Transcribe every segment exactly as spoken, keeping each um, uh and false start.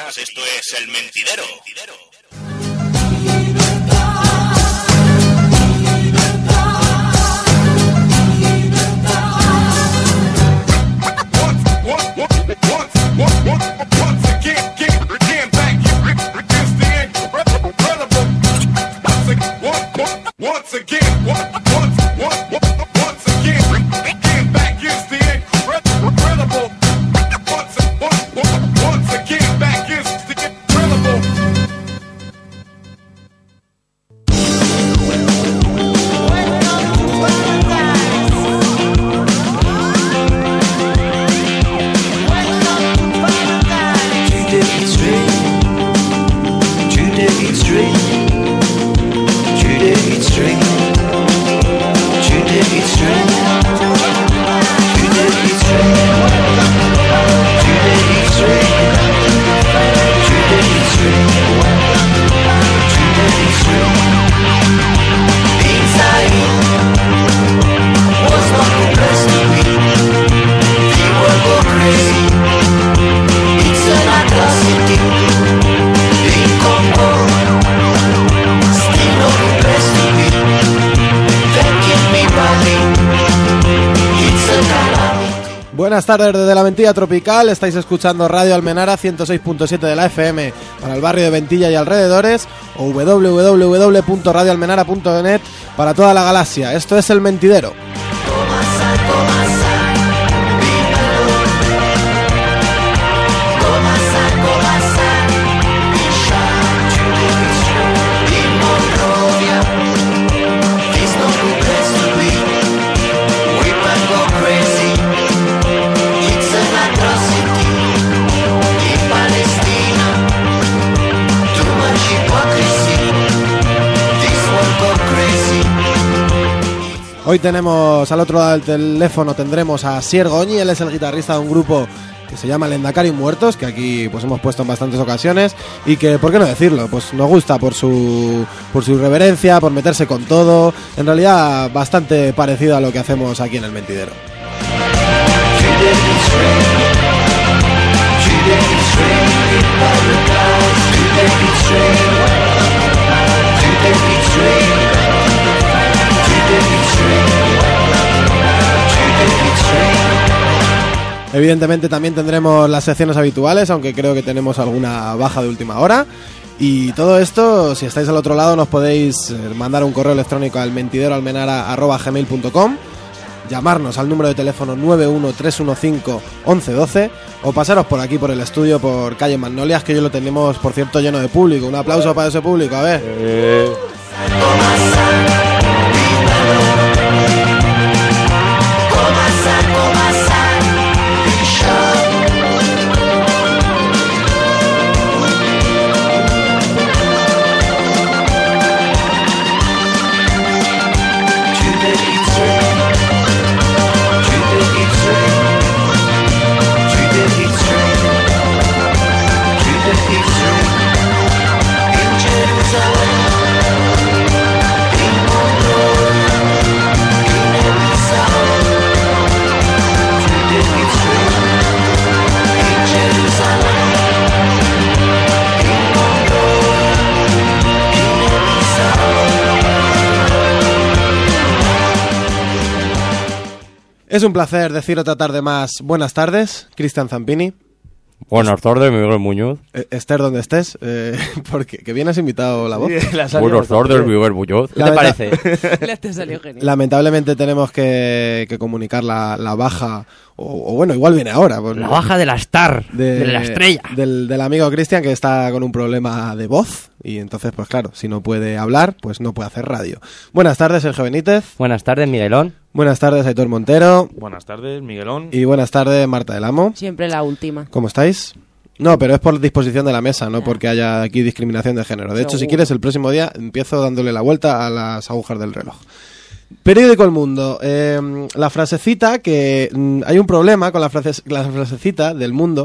días, esto es El Mentidero. Once again, once, once, once, once again, again back is the incredible. Once, once, once again back is the incredible. Buenas tardes desde la Ventilla Tropical, estáis escuchando Radio Almenara ciento seis punto siete de la F M para el barrio de Ventilla y alrededores o doble u doble u doble u punto radio almenara punto net para toda la galaxia. Esto es El Mentidero. Hoy tenemos al otro lado del teléfono, tendremos a Sier Goñi, él es el guitarrista de un grupo que se llama El Endacari Muertos, que aquí pues hemos puesto en bastantes ocasiones y que, ¿por qué no decirlo? Pues nos gusta por su por su irreverencia, por meterse con todo, en realidad bastante parecido a lo que hacemos aquí en El Mentidero. Evidentemente también tendremos las secciones habituales, aunque creo que tenemos alguna baja de última hora. Y todo esto, si estáis al otro lado, nos podéis mandar un correo electrónico al mentidero almenara arroba gmail punto com, llamarnos al número de teléfono nueve uno tres uno cinco once doce o pasaros por aquí por el estudio, por calle Magnolias, que hoy lo tenemos, por cierto, lleno de público. Un aplauso para ese público, a ver. Eh... Es un placer decir otra tarde más buenas tardes, Cristian Zampini. Buenas tardes, Miguel Muñoz. Esther, donde estés, eh, porque que bien has invitado la voz. Sí, la buenas tardes, Miguel Muñoz. ¿Qué te parece? Te salió genial. Lamentablemente tenemos que, que comunicar la, la baja, o, o bueno, igual viene ahora. Pues, la baja de la star, de, de la estrella. Del, del amigo Cristian, que está con un problema de voz, y entonces, pues claro, si no puede hablar, pues no puede hacer radio. Buenas tardes, Sergio Benítez. Buenas tardes, Miguelón. Buenas tardes, Aitor Montero. Buenas tardes, Miguelón. Y buenas tardes, Marta del Amo. Siempre la última. ¿Cómo estáis? No, pero es por disposición de la mesa, no porque haya aquí discriminación de género. De hecho, Seguro. Si quieres, el próximo día empiezo dándole la vuelta a las agujas del reloj. Periódico El Mundo. Eh, la frasecita que... Hay un problema con la, frase, la frasecita del Mundo.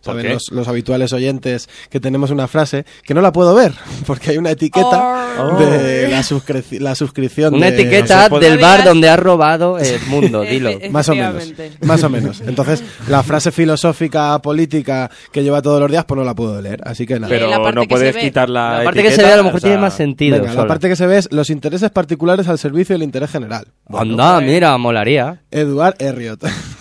Saben qué? los, los habituales oyentes que tenemos una frase que no la puedo ver porque hay una etiqueta Oh. de la, suscri- la suscripción. Una de- etiqueta no se puede- del No bar digas- donde has robado el mundo, dilo. Efe- Más o menos, efectivamente. más o menos. Entonces, la frase filosófica política que lleva todos los días, pues no la puedo leer. Así que nada. Pero la parte no que puedes se ve. quitar la La parte que se etiqueta, ve a lo mejor o sea, tiene más sentido. Venga, la sola. parte que se ve es los intereses particulares al servicio del interés general. Anda, mira, molaría. Eduard Herriot.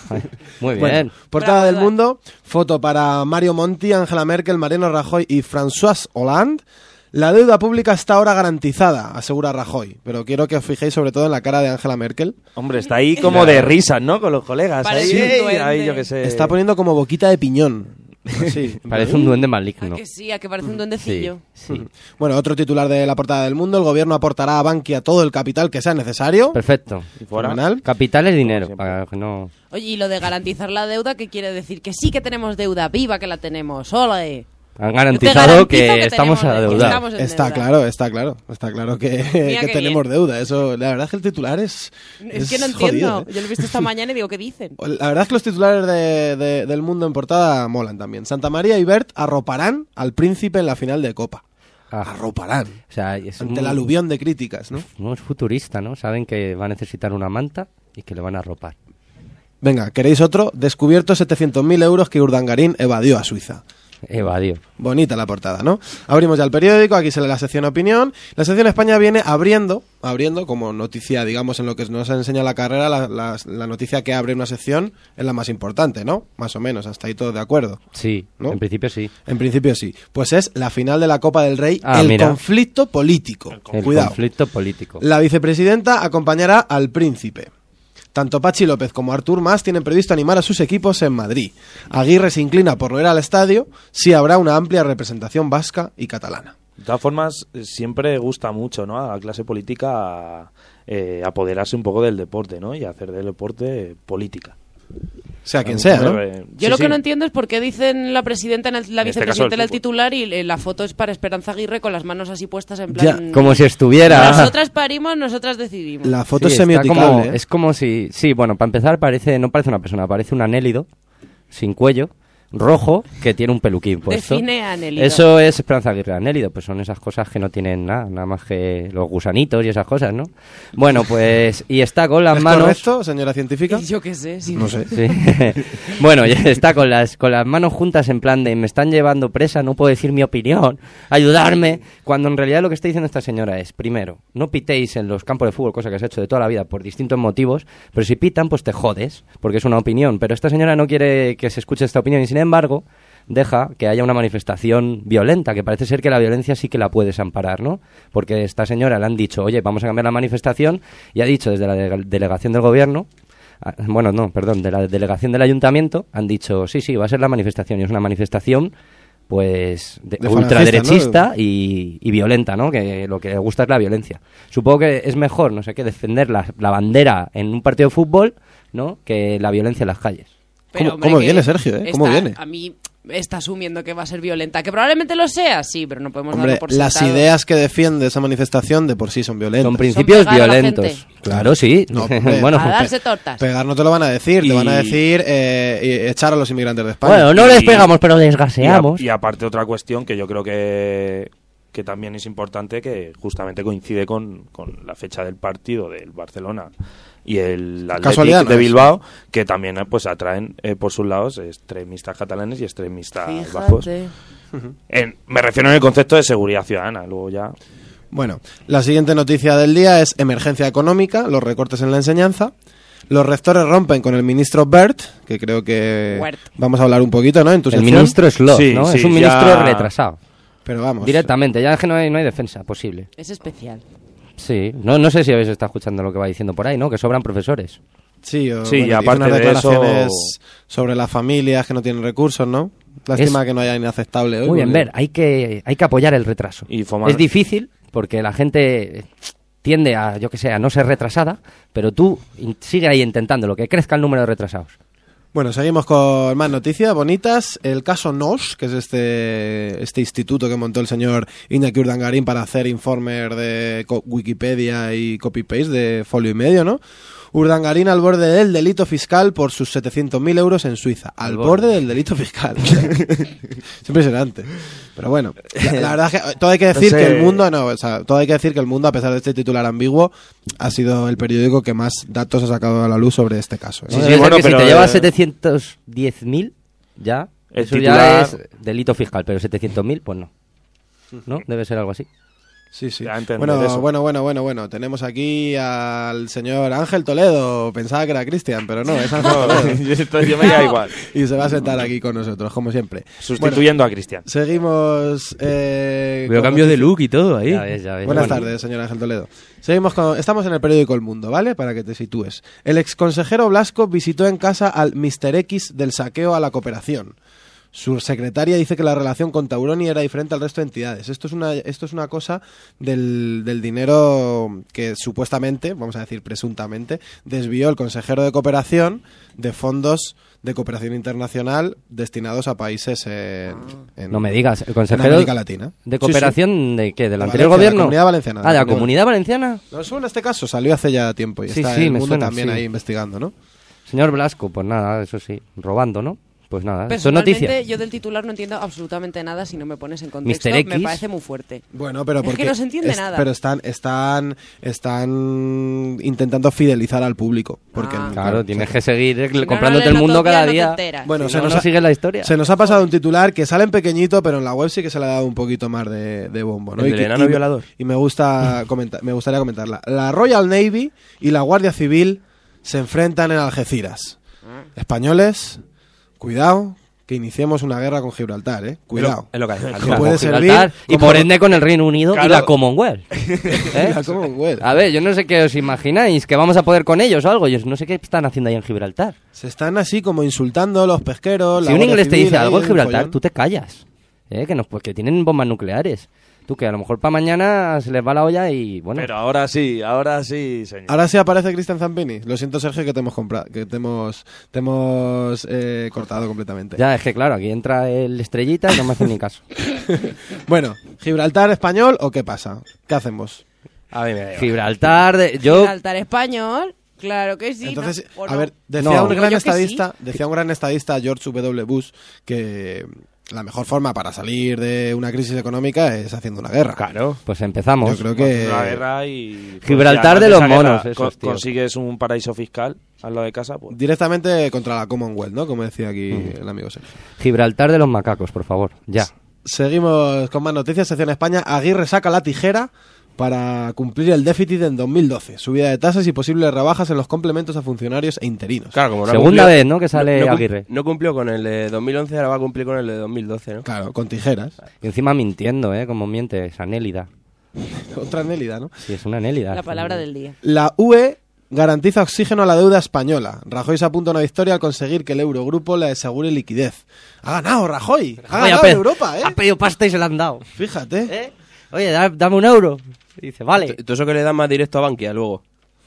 Muy Bueno, bien. portada Bravo, del Eduard. mundo, foto para Mario Monti, Angela Merkel, Mariano Rajoy y François Hollande. La deuda pública está ahora garantizada, asegura Rajoy. Pero quiero que os fijéis sobre todo en la cara de Angela Merkel. Hombre, está ahí como de risas, ¿no? Con los colegas. Ahí, Parece un ey, duende. ahí, yo qué sé. Está poniendo como boquita de piñón. Así. Parece un duende ¿A maligno. que sí? ¿A que parece un duendecillo? Sí, sí. Bueno, otro titular de la portada del mundo. El gobierno aportará a Bankia todo el capital que sea necesario. Perfecto. Y fuera. Fenomenal. Capital es dinero. Siempre. Para que no... Oye, y lo de garantizar la deuda, ¿qué quiere decir? Que sí que tenemos deuda, viva que la tenemos, ¡ole! Han Yo te garantizado garantizo que, que estamos tenemos- adeudados. estamos en Está deuda. claro, está claro. Está claro que, que qué tenemos bien. deuda. Eso, la verdad es que el titular es. Es, que no jodido, entiendo. ¿eh? Yo lo he visto esta mañana y digo, ¿qué dicen? La verdad es que los titulares de- de- del mundo en portada molan también. Santa María y Bert arroparán al príncipe en la final de Copa. Ah, Arroparán. o sea, es Ante un- el aluvión de críticas, ¿no? No es futurista, ¿no? Saben que va a necesitar una manta y que le van a arropar. Venga, ¿queréis otro? Descubierto setecientos mil euros que Urdangarín evadió a Suiza. Evadió. Bonita la portada, ¿no? Abrimos ya el periódico, aquí sale la sección opinión. La sección España viene abriendo, abriendo como noticia, digamos, en lo que nos enseña la carrera, la, la- la noticia que abre una sección es la más importante, ¿no? Más o menos, hasta ahí todos de acuerdo. Sí, ¿No? en principio sí. En principio sí. Pues es la final de la Copa del Rey, Ah, el mira. conflicto político. El Cuidado. conflicto político. La vicepresidenta acompañará al príncipe. Tanto Pachi López como Artur Mas tienen previsto animar a sus equipos en Madrid. Aguirre se inclina por no ir al estadio si habrá una amplia representación vasca y catalana. De todas formas, eh, siempre gusta mucho, ¿no? A la clase política eh, apoderarse un poco del deporte, ¿no? Y hacer del deporte política. Sea quien sea, ¿no? Eh, Yo sí, lo que sí. no entiendo es por qué dicen la presidenta, en el- la En este vicepresidenta caso, en el el fútbol. titular y eh, la foto es para Esperanza Aguirre con las manos así puestas en Ya, plan... Como si estuviera... Nosotras parimos, nosotras decidimos. La foto Sí, es está semioticable, como, ¿eh? Es como si... Sí, bueno, para empezar parece no parece una persona, parece un anélido sin cuello, rojo, que tiene un peluquín puesto. Define a anélido. Eso es Esperanza Aguirre. Anélido, pues son esas cosas que no tienen nada, nada más que los gusanitos y esas cosas, ¿no? Bueno, pues... Y está con las ¿Es manos... correcto, señora científica? Yo qué sé. Sí. No sé. Sí. Bueno, ya está con las, con las manos juntas en plan de me están llevando presa, no puedo decir mi opinión, ayudarme, cuando en realidad lo que está diciendo esta señora es, primero, no pitéis en los campos de fútbol, cosa que se ha hecho de toda la vida por distintos motivos, pero si pitan, pues te jodes, porque es una opinión, pero esta señora no quiere que se escuche esta opinión y sin embargo deja que haya una manifestación violenta, que parece ser que la violencia sí que la puedes amparar, ¿no? Porque a esta señora le han dicho, oye, vamos a cambiar la manifestación, y ha dicho desde la de- delegación del gobierno, ah, bueno, no, perdón, de la delegación del ayuntamiento, han dicho, sí, sí, va a ser la manifestación, y es una manifestación, pues, de, De ultraderechista falangista, ¿no? y, y violenta, ¿no? Que lo que le gusta es la violencia. Supongo que es mejor, no sé qué, defender la, la bandera en un partido de fútbol, ¿no? Que la violencia en las calles. Pero, ¿Cómo- hombre, cómo que viene, Sergio, eh? ¿Cómo está- viene? A mí está asumiendo que va a ser violenta. Que probablemente lo sea, sí, pero no podemos Hombre, darlo por las sentado. ideas que defiende esa manifestación de por sí son violentas. Son principios pegar a la violentos. gente. Claro, sí. No, hombre, bueno, A darse tortas. Pegar no te lo van a decir, te Y- van a decir eh, y echar a los inmigrantes de España. bueno, no Y- les pegamos, pero Y, a- desgaseamos. y aparte otra cuestión que yo creo que, que también es importante, que justamente coincide con, con la fecha del partido del Barcelona y el Casualidad, Athletic ¿no? de Bilbao, que también eh, pues atraen eh, por sus lados extremistas catalanes y extremistas bajos. Fíjate. En- me refiero en el concepto de seguridad ciudadana, luego ya... Bueno, la siguiente noticia del día es emergencia económica, los recortes en la enseñanza. Los rectores rompen con el ministro Bert, que creo que Wert. vamos a hablar un poquito, ¿no? En tu El sección. ministro Slot, Sí, ¿no? sí, es un ya- ministro retrasado. Pero vamos. Directamente, ya es que no hay, no hay defensa posible. Es especial. Sí, no, no sé si habéis estado escuchando lo que va diciendo por ahí, ¿no? Que sobran profesores. Sí, o, Sí, bueno, y hizo aparte unas de declaraciones eso- sobre las familias que no tienen recursos, ¿no? Lástima que no haya inaceptable hoy. Muy bien, porque- ver, hay que, hay que apoyar el retraso. Y fomar- Es difícil porque la gente tiende a, yo que sé, a no ser retrasada, pero tú in- sigue ahí intentándolo, que crezca el número de retrasados. Bueno, seguimos con más noticias bonitas. El caso N O S, que es este, este instituto que montó el señor Iñaki Urdangarín para hacer informes de co- Wikipedia y copy-paste de folio y medio, ¿no? Urdangarín al borde del delito fiscal por sus setecientos mil euros en Suiza. Al, Al borde. borde del delito fiscal. Es impresionante. Pero bueno, la, la verdad es que todo hay que decir No sé. que el mundo, no, o sea, todo hay que decir que el mundo, a pesar de este titular ambiguo, ha sido el periódico que más datos ha sacado a la luz sobre este caso. ¿eh? Sí, Sí, debe ser bueno, que si pero, te eh, llevas setecientos diez mil, ya, El eso titular- ya es delito fiscal, pero setecientos mil, pues no. ¿No? Debe ser algo así. Sí, sí. Ya entender Bueno, eso. bueno, bueno, bueno, bueno. Tenemos aquí al señor Ángel Toledo. Pensaba que era Cristian, pero no, es Ángel Toledo. Esto yo me da igual. Y se va a sentar aquí con nosotros, como siempre. Sustituyendo a Cristian. Seguimos. Eh, Veo con cambio de noticias. look y todo ahí. Ya ves, ya ves. Buenas Bueno, tardes, señor Ángel Toledo. Seguimos con, estamos en el periódico El Mundo, ¿vale? Para que te sitúes. El exconsejero Blasco visitó en casa al mister X del saqueo a la cooperación. Su secretaria dice que la relación con Tauroni era diferente al resto de entidades. Esto es una, esto es una cosa del, del dinero que supuestamente, vamos a decir presuntamente, desvió el consejero de cooperación de fondos de cooperación internacional destinados a países en, en- No me digas, el en consejero América Latina. de Sí, cooperación de qué, del De anterior Valencia, de la gobierno. Comunidad Valenciana, de Ah, de la la Comunidad- Comunidad Valenciana. sí. No, eso en este caso salió hace ya tiempo y Sí, está sí, el me mundo suena, también sí. ahí investigando, ¿no? Señor Blasco, pues nada, eso sí, robando, ¿no? Pues nada, esto es Personalmente, noticia. yo del titular no entiendo absolutamente nada si no me pones en contexto. mister X. Me parece muy fuerte. Bueno, pero Es que porque no se entiende es- nada. Pero están, están, están intentando fidelizar al público, porque Ah. Claro, tienes que seguir eh, Si no, comprándote no el lees mundo noticias, cada no te día. enteras. Bueno, Si se no, nos no ha- sigues la historia. se nos ha pasado un titular que sale en pequeñito, pero en la web sí que se le ha dado un poquito más de, de bombo, ¿no? El Y del que- enano y me- violador. Y me gusta comentar, me gustaría comentarla. La Royal Navy y la Guardia Civil se enfrentan en Algeciras. Españoles, cuidado, que iniciemos una guerra con Gibraltar, ¿eh? Cuidado. Es lo que hace Que falta. puede Con servir Gibraltar y como- por ende con el Reino Unido y Claro. la Commonwealth. ¿Eh? La Commonwealth. A ver, yo no sé qué os imagináis, que vamos a poder con ellos o algo. Yo no sé qué están haciendo ahí en Gibraltar. Se están así como insultando los pesqueros. Si la un Guardia inglés te Civil dice ahí algo en un Gibraltar, follón. tú te callas. ¿Eh? Que, nos, pues, que tienen bombas nucleares. Tú que a lo mejor para mañana se les va la olla y bueno. Pero ahora sí, ahora sí, señor. Ahora sí aparece Cristian Zampini. Lo siento, Sergio, que te hemos comprado, que te hemos, te hemos eh, cortado completamente. Ya, es que claro, aquí entra el estrellita y no me hacen ni caso. Bueno, ¿Gibraltar español o qué pasa? ¿Qué hacemos? A mí me da igual. Gibraltar, de- yo... Gibraltar español, claro que sí. Entonces, ¿no? ¿O a no? ver, decía No. un Digo gran yo que estadista, decía un gran estadista, George W. Bush, que la mejor forma para salir de una crisis económica es haciendo una guerra. Claro. Pues empezamos. Yo creo que Una guerra y... pues, Gibraltar si de además los esa monos, guerra esos, con- tío. consigues un paraíso fiscal al lado de casa, pues... directamente contra la Commonwealth, ¿no? Como decía aquí el amigo Sergio. Gibraltar de los macacos, por favor. Ya. Seguimos con más noticias. Sección España. Aguirre saca la tijera para cumplir el déficit en dos mil doce. Subida de tasas y posibles rebajas en los complementos a funcionarios e interinos. Claro, como no ha Segunda cumplido- vez, ¿no? Que sale no, no cum- Aguirre. No cumplió con el de dos mil once, ahora va a cumplir con el de dos mil doce, ¿no? Claro, con tijeras. Y encima mintiendo, ¿eh? Como miente, es anélida. Otra Nélida, ¿no? Sí, es una anélida. La palabra del día. La U E garantiza oxígeno a la deuda española. Rajoy se apunta a una victoria al conseguir que el Eurogrupo le asegure liquidez. Ha ganado Rajoy. Ha Oye, ganado pe- en Europa, ¿eh? Ha pedido pasta y se la han dado. Fíjate. ¿Eh? Oye, da- dame un euro. Y dice, vale. Todo eso que le dan más directo a Bankia luego.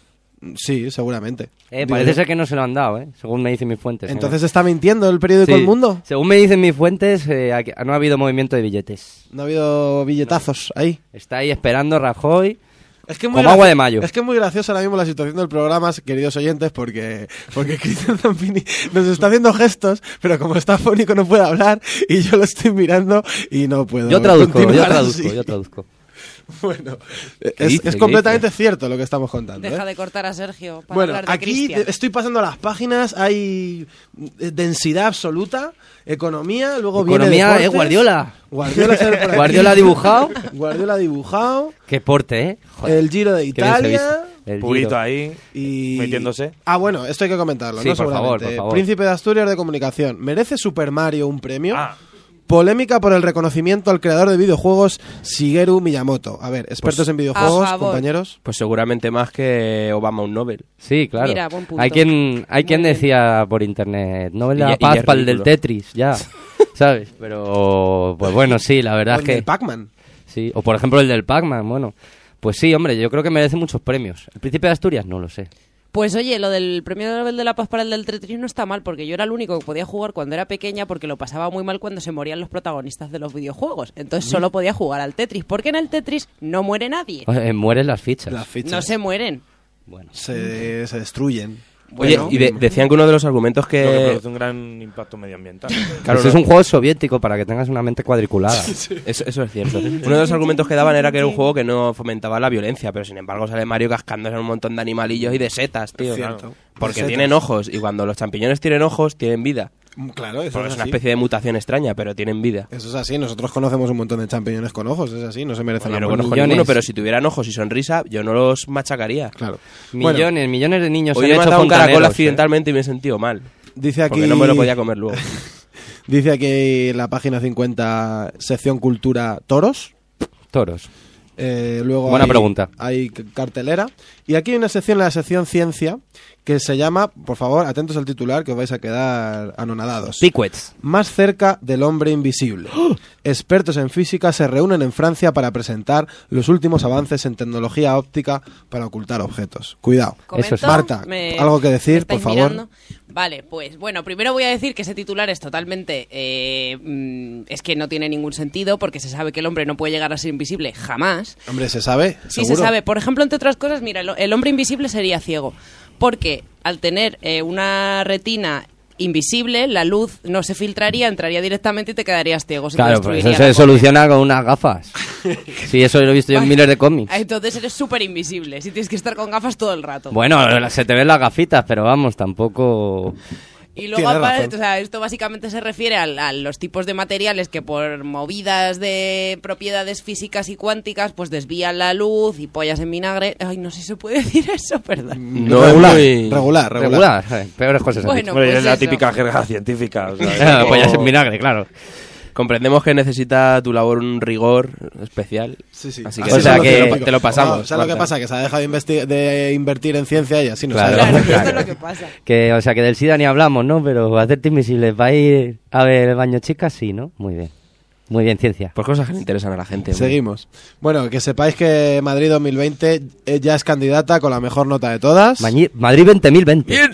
Sí, seguramente. Eh, Digo parece yo. ser que no se lo han dado, ¿eh? Según me dicen mis fuentes. Entonces está mintiendo el periódico Sí. El Mundo. Según me dicen mis fuentes, eh, aquí- no ha habido movimiento de billetes. No ha habido billetazos ahí. Está ahí esperando Rajoy. Es que es Como gracio- agua de mayo. Es que es muy graciosa ahora mismo la situación del programa, queridos oyentes, porque porque Cristian Zampini nos está haciendo gestos, pero como está fónico no puede hablar y yo lo estoy mirando y no puedo. Yo traduzco, yo continuar traduzco, así. yo traduzco. Bueno, ¿Qué es, dice? es ¿Qué completamente cierto lo que estamos contando. Deja ¿eh? de cortar a Sergio para Bueno, hablar de aquí Cristian. de- estoy pasando las páginas, hay eh, densidad absoluta, economía, luego Economía, viene eh, deportes. Guardiola. Guardiola sale por aquí. Guardiola dibujado. Guardiola dibujado, Qué porte, ¿eh? Joder, el Giro de qué bien se Italia. viste. El Purito Giro. ahí, Y... metiéndose. Ah, bueno, esto hay que comentarlo, Sí, ¿no? por favor, Seguramente. por favor. Príncipe de Asturias de Comunicación. ¿Merece Super Mario un premio? Ah, Polémica por el reconocimiento al creador de videojuegos Shigeru Miyamoto. A ver, expertos Pues, en videojuegos, a favor. compañeros. Pues seguramente más que Obama un Nobel. Sí, claro. Mira, buen punto. Hay quien, hay quien Muy bien. decía por internet, no Y la ya- y paz ya es para el del ridículo. Tetris, ya. ¿Sabes? Pero, pues bueno, sí, la verdad O es el que... de Pac-Man. Sí, o por ejemplo el del Pac-Man, bueno. Pues sí, hombre, yo creo que merece muchos premios. ¿El Príncipe de Asturias? No lo sé. Pues oye, lo del premio Nobel de la Paz para el del Tetris no está mal, porque yo era el único que podía jugar cuando era pequeña, porque lo pasaba muy mal cuando se morían los protagonistas de los videojuegos. Entonces solo podía jugar al Tetris, porque en el Tetris no muere nadie. Eh, mueren las fichas. Las fichas. No se mueren. Bueno. se, se destruyen. Oye, Bueno, y de- decían que uno de los argumentos Lo que que... produce un gran impacto medioambiental. Claro, Ese no- es un juego soviético para que tengas una mente cuadriculada. Eso, eso es cierto. Uno de los argumentos que daban era que era un juego que no fomentaba la violencia, pero sin embargo sale Mario cascándose en un montón de animalillos y de setas, tío. Cierto. Porque De setas. tienen ojos, y cuando los champiñones tienen ojos, tienen vida. Claro, eso Porque es es una así. especie de mutación extraña, pero tienen vida. Eso es así, nosotros conocemos un montón de champiñones con ojos, es así, no se merecen Yo la no muerte. conozco millones. ninguno, pero si tuvieran ojos y sonrisa, yo no los machacaría. Claro. Bueno, Millones, millones de niños Hoy se he han hecho matado un caracol fontaneros, ¿eh? accidentalmente y me he sentido mal. dice aquí... Porque no me lo podía comer luego. Dice aquí en la página cincuenta, sección cultura, toros. Toros. Eh, luego Buena hay, pregunta. hay c- cartelera. Y aquí hay una sección, la sección ciencia, que se llama, por favor, atentos al titular, que os vais a quedar anonadados. Piquets. Más cerca del hombre invisible. Expertos en física se reúnen en Francia para presentar los últimos avances en tecnología óptica para ocultar objetos. Cuidado. ¿Comento? es- Marta, algo que decir, ¿me estáis por favor? mirando? Vale, pues bueno, primero voy a decir que ese titular es totalmente... eh, mm, es que no tiene ningún sentido porque se sabe que el hombre no puede llegar a ser invisible jamás. Hombre, ¿se sabe? Sí, ¿Seguro? se sabe. Por ejemplo, entre otras cosas, mira, el, el hombre invisible sería ciego. Porque al tener eh, una retina invisible, la luz no se filtraría, entraría directamente y te quedarías ciego. se te Claro, pues eso destruiría se la soluciona con unas gafas. Sí, eso lo he visto yo en Vale. miles de cómics. córnea. Entonces eres súper invisible. Si tienes que estar con gafas todo el rato. Bueno, se te ven las gafitas, pero vamos, tampoco... Y luego, Tienes aparte, razón. o sea, esto básicamente se refiere a, a los tipos de materiales que por movidas de propiedades físicas y cuánticas, pues desvían la luz y pollas en vinagre. Ay, no sé si se puede decir eso, perdón. No es regular, muy- regular, regular. Regular, eh, peores cosas. han Bueno, dicho. Hombre, pues es la eso. típica jerga científica. o sea, es Ah, un pues ya es poco- en vinagre, claro. Comprendemos que necesita tu labor un rigor especial. Sí, sí. Así que, O sea son los que científicos. te lo pasamos, No, ¿sabes lo que Marta. pasa? Que se ha dejado de, investi- de invertir en ciencia y así no Claro. sabe. Claro, Claro. esto es lo que pasa. Que, o sea, que del SIDA ni hablamos, ¿no? Pero hacerte invisible para ir a ver el baño chicas, sí, ¿no? Muy bien. Muy bien, ciencia. Pues cosas que le interesan a la gente. hombre. Seguimos. Bueno, que sepáis que Madrid dos mil veinte eh, ya es candidata con la mejor nota de todas. Mañi- Madrid veinte mil veinte. Bien.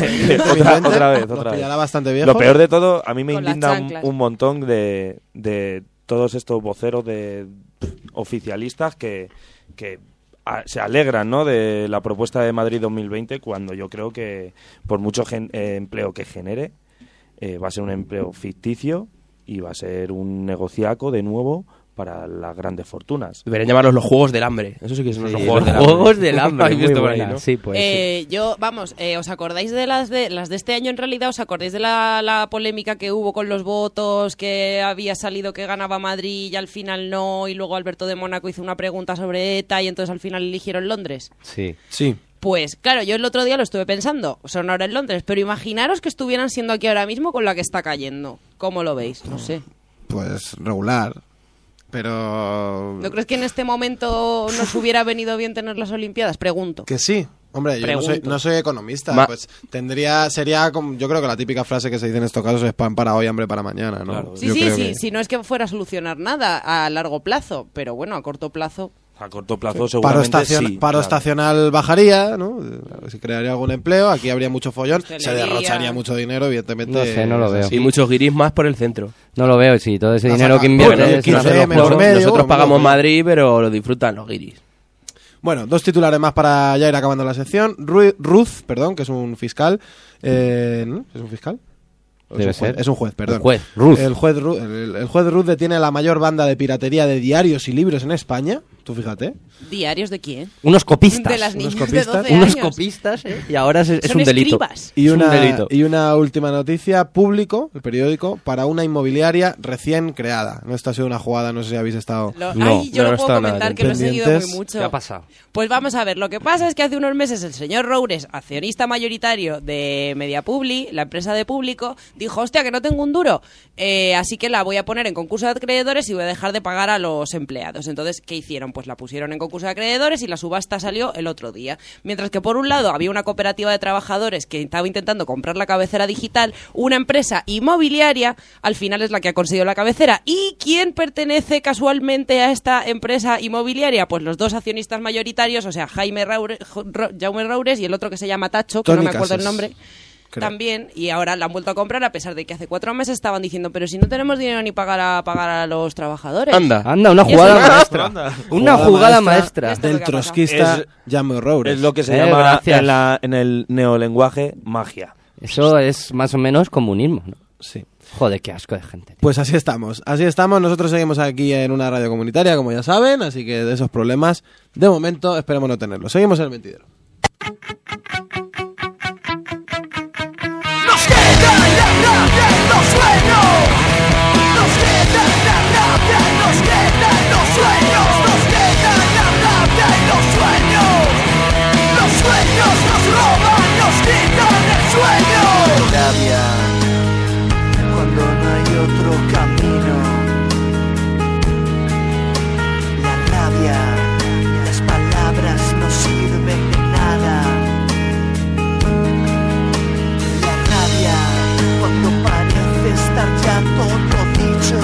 otra, otra vez, Nos otra vez. pillará bastante viejo. Lo peor de todo, a mí me Con las indigna un, chanclas. un montón de, de todos estos voceros de pff, oficialistas que, que a- se alegran, ¿no?, de la propuesta de Madrid dos mil veinte, cuando yo creo que por mucho gen- eh, empleo que genere, eh, va a ser un empleo ficticio y va a ser un negociaco de nuevo para las grandes fortunas. Deberían llamarlos los juegos del hambre. Eso sí que son los Sí, juegos los del hambre. juegos del hambre. ¿Habéis muy visto por ahí, buena. no? Sí, pues. sí. Eh, yo, vamos, eh, ¿os acordáis de las de las de este año en realidad? ¿Os acordáis de la, la polémica que hubo con los votos, que había salido que ganaba Madrid y al final no, y luego Alberto de Mónaco hizo una pregunta sobre ETA y entonces al final eligieron Londres? Sí. Sí. Pues claro, yo el otro día lo estuve pensando, son ahora en Londres, pero imaginaros que estuvieran siendo aquí ahora mismo con la que está cayendo. ¿Cómo lo veis? No sé. Pues regular. Pero... ¿No crees que en este momento nos hubiera venido bien tener las Olimpiadas? Pregunto. Que sí. Hombre, yo no soy, Pregunto. no soy economista. Ma- Pues tendría... Sería como... Yo creo que la típica frase que se dice en estos casos es pan para hoy, hambre para mañana, ¿no? Claro. Sí, Yo sí, creo sí, que- si no es que fuera a solucionar nada a largo plazo, pero bueno, a corto plazo... A corto plazo, Paro, seguramente estacion- sí. paro claro. estacional bajaría, ¿no? Se crearía algún empleo, aquí habría mucho follón, se Hostelería. derrocharía mucho dinero, evidentemente. No sé, no lo es veo. así. Y muchos guiris más por el centro. No lo veo, sí. Todo ese La dinero saca- que Bueno, invierte el es en hacer quince los eme juegos. por medio, Nosotros bueno, pagamos bueno. Madrid, pero lo disfrutan los guiris. Bueno, dos titulares más para ya ir acabando la sección. Ru- Ruth, perdón, que es un fiscal. Eh, ¿no? ¿Es un fiscal? ¿O Debe es un juez? ser. Es un juez, perdón. Un juez, Ruth. El juez, Ru- el, el juez Ruth detiene la mayor banda de piratería de diarios y libros en España. Tú fíjate. ¿Diarios de quién? Unos copistas. De las unos niñas de copistas. doce Unos años. copistas, ¿eh? Y ahora es, es Son un delito. escribas. Y Es un una, delito. y una última noticia, Público, el periódico, para una inmobiliaria recién creada. No, esta ha sido una jugada, no sé si habéis estado... Lo- No, Ay, yo no lo he puedo estado nada comentar que lo he seguido muy pendientes. mucho. ¿Qué ha pasado? Pues vamos a ver, lo que pasa es que hace unos meses el señor Roures, accionista mayoritario de Mediapubli, la empresa de Público, dijo, hostia, que no tengo un duro, eh, así que la voy a poner en concurso de acreedores y voy a dejar de pagar a los empleados. Entonces, ¿qué hicieron? Pues la pusieron en concurso de acreedores y la subasta salió el otro día. Mientras que por un lado había una cooperativa de trabajadores que estaba intentando comprar la cabecera digital, una empresa inmobiliaria al final es la que ha conseguido la cabecera. ¿Y quién pertenece casualmente a esta empresa inmobiliaria? Pues los dos accionistas mayoritarios, o sea, Jaime Raure, Ro- Jaume Raures y el otro que se llama Tacho, que Toni no me acuerdo Casas. el nombre. Creo. también, y ahora la han vuelto a comprar a pesar de que hace cuatro meses estaban diciendo, pero si no tenemos dinero ni pagar a pagar a los trabajadores. Anda. Anda, una Y eso jugada es- maestra. Anda. Una jugada maestra. Esto es lo Del que ha pasado. trotskista Es- Llamo Roures. Es lo que se Eh, llama gracias. en, la- en el neolenguaje magia. Eso es más o menos comunismo, ¿no? Sí. Joder, qué asco de gente. Pues así estamos, así estamos. Nosotros seguimos aquí en una radio comunitaria, como ya saben, así que de esos problemas, de momento, esperemos no tenerlos. Seguimos en el mentidero. Nos queda la rabia en los sueños. Nos queda la rabia, nos quedan los sueños. Nos queda la rabia en los sueños. Los sueños nos roban, nos quitan el sueño. Rabia cuando no hay otro camino. La rabia, las palabras no sirven de nada. La rabia cuando parece estar ya todo dicho.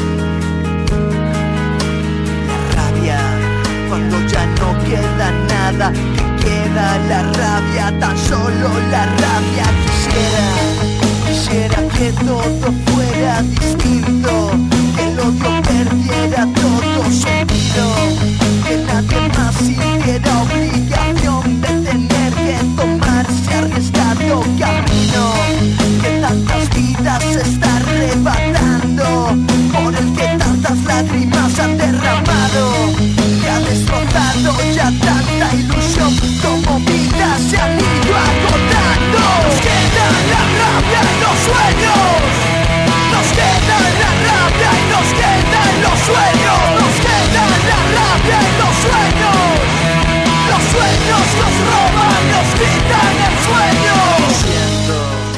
La rabia cuando ya no queda nada, que queda la rabia, tan solo la rabia. Quisiera, quisiera que todo fuera distinto, que el odio perdiera todo sentido, que nadie más sintiera obligación de tener que tomarse arriesgado camino, que tantas vidas se está arrebatando, por el que tantas lágrimas han derramado, que ha destrozado ya tanta ilusión, como vidas se han ido agotando. Nos queda la rabia en los sueños, nos queda la rabia y nos quedan los sueños, nos queda la rabia en los sueños, los sueños nos roban, nos quitan el sueño. Siento.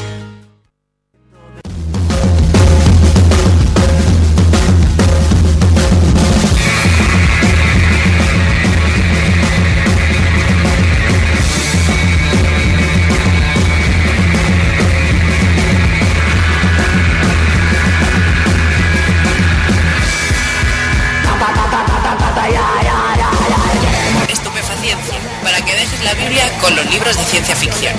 Estupefaciencia, para que dejes la Biblia con los libros de ciencia ficción.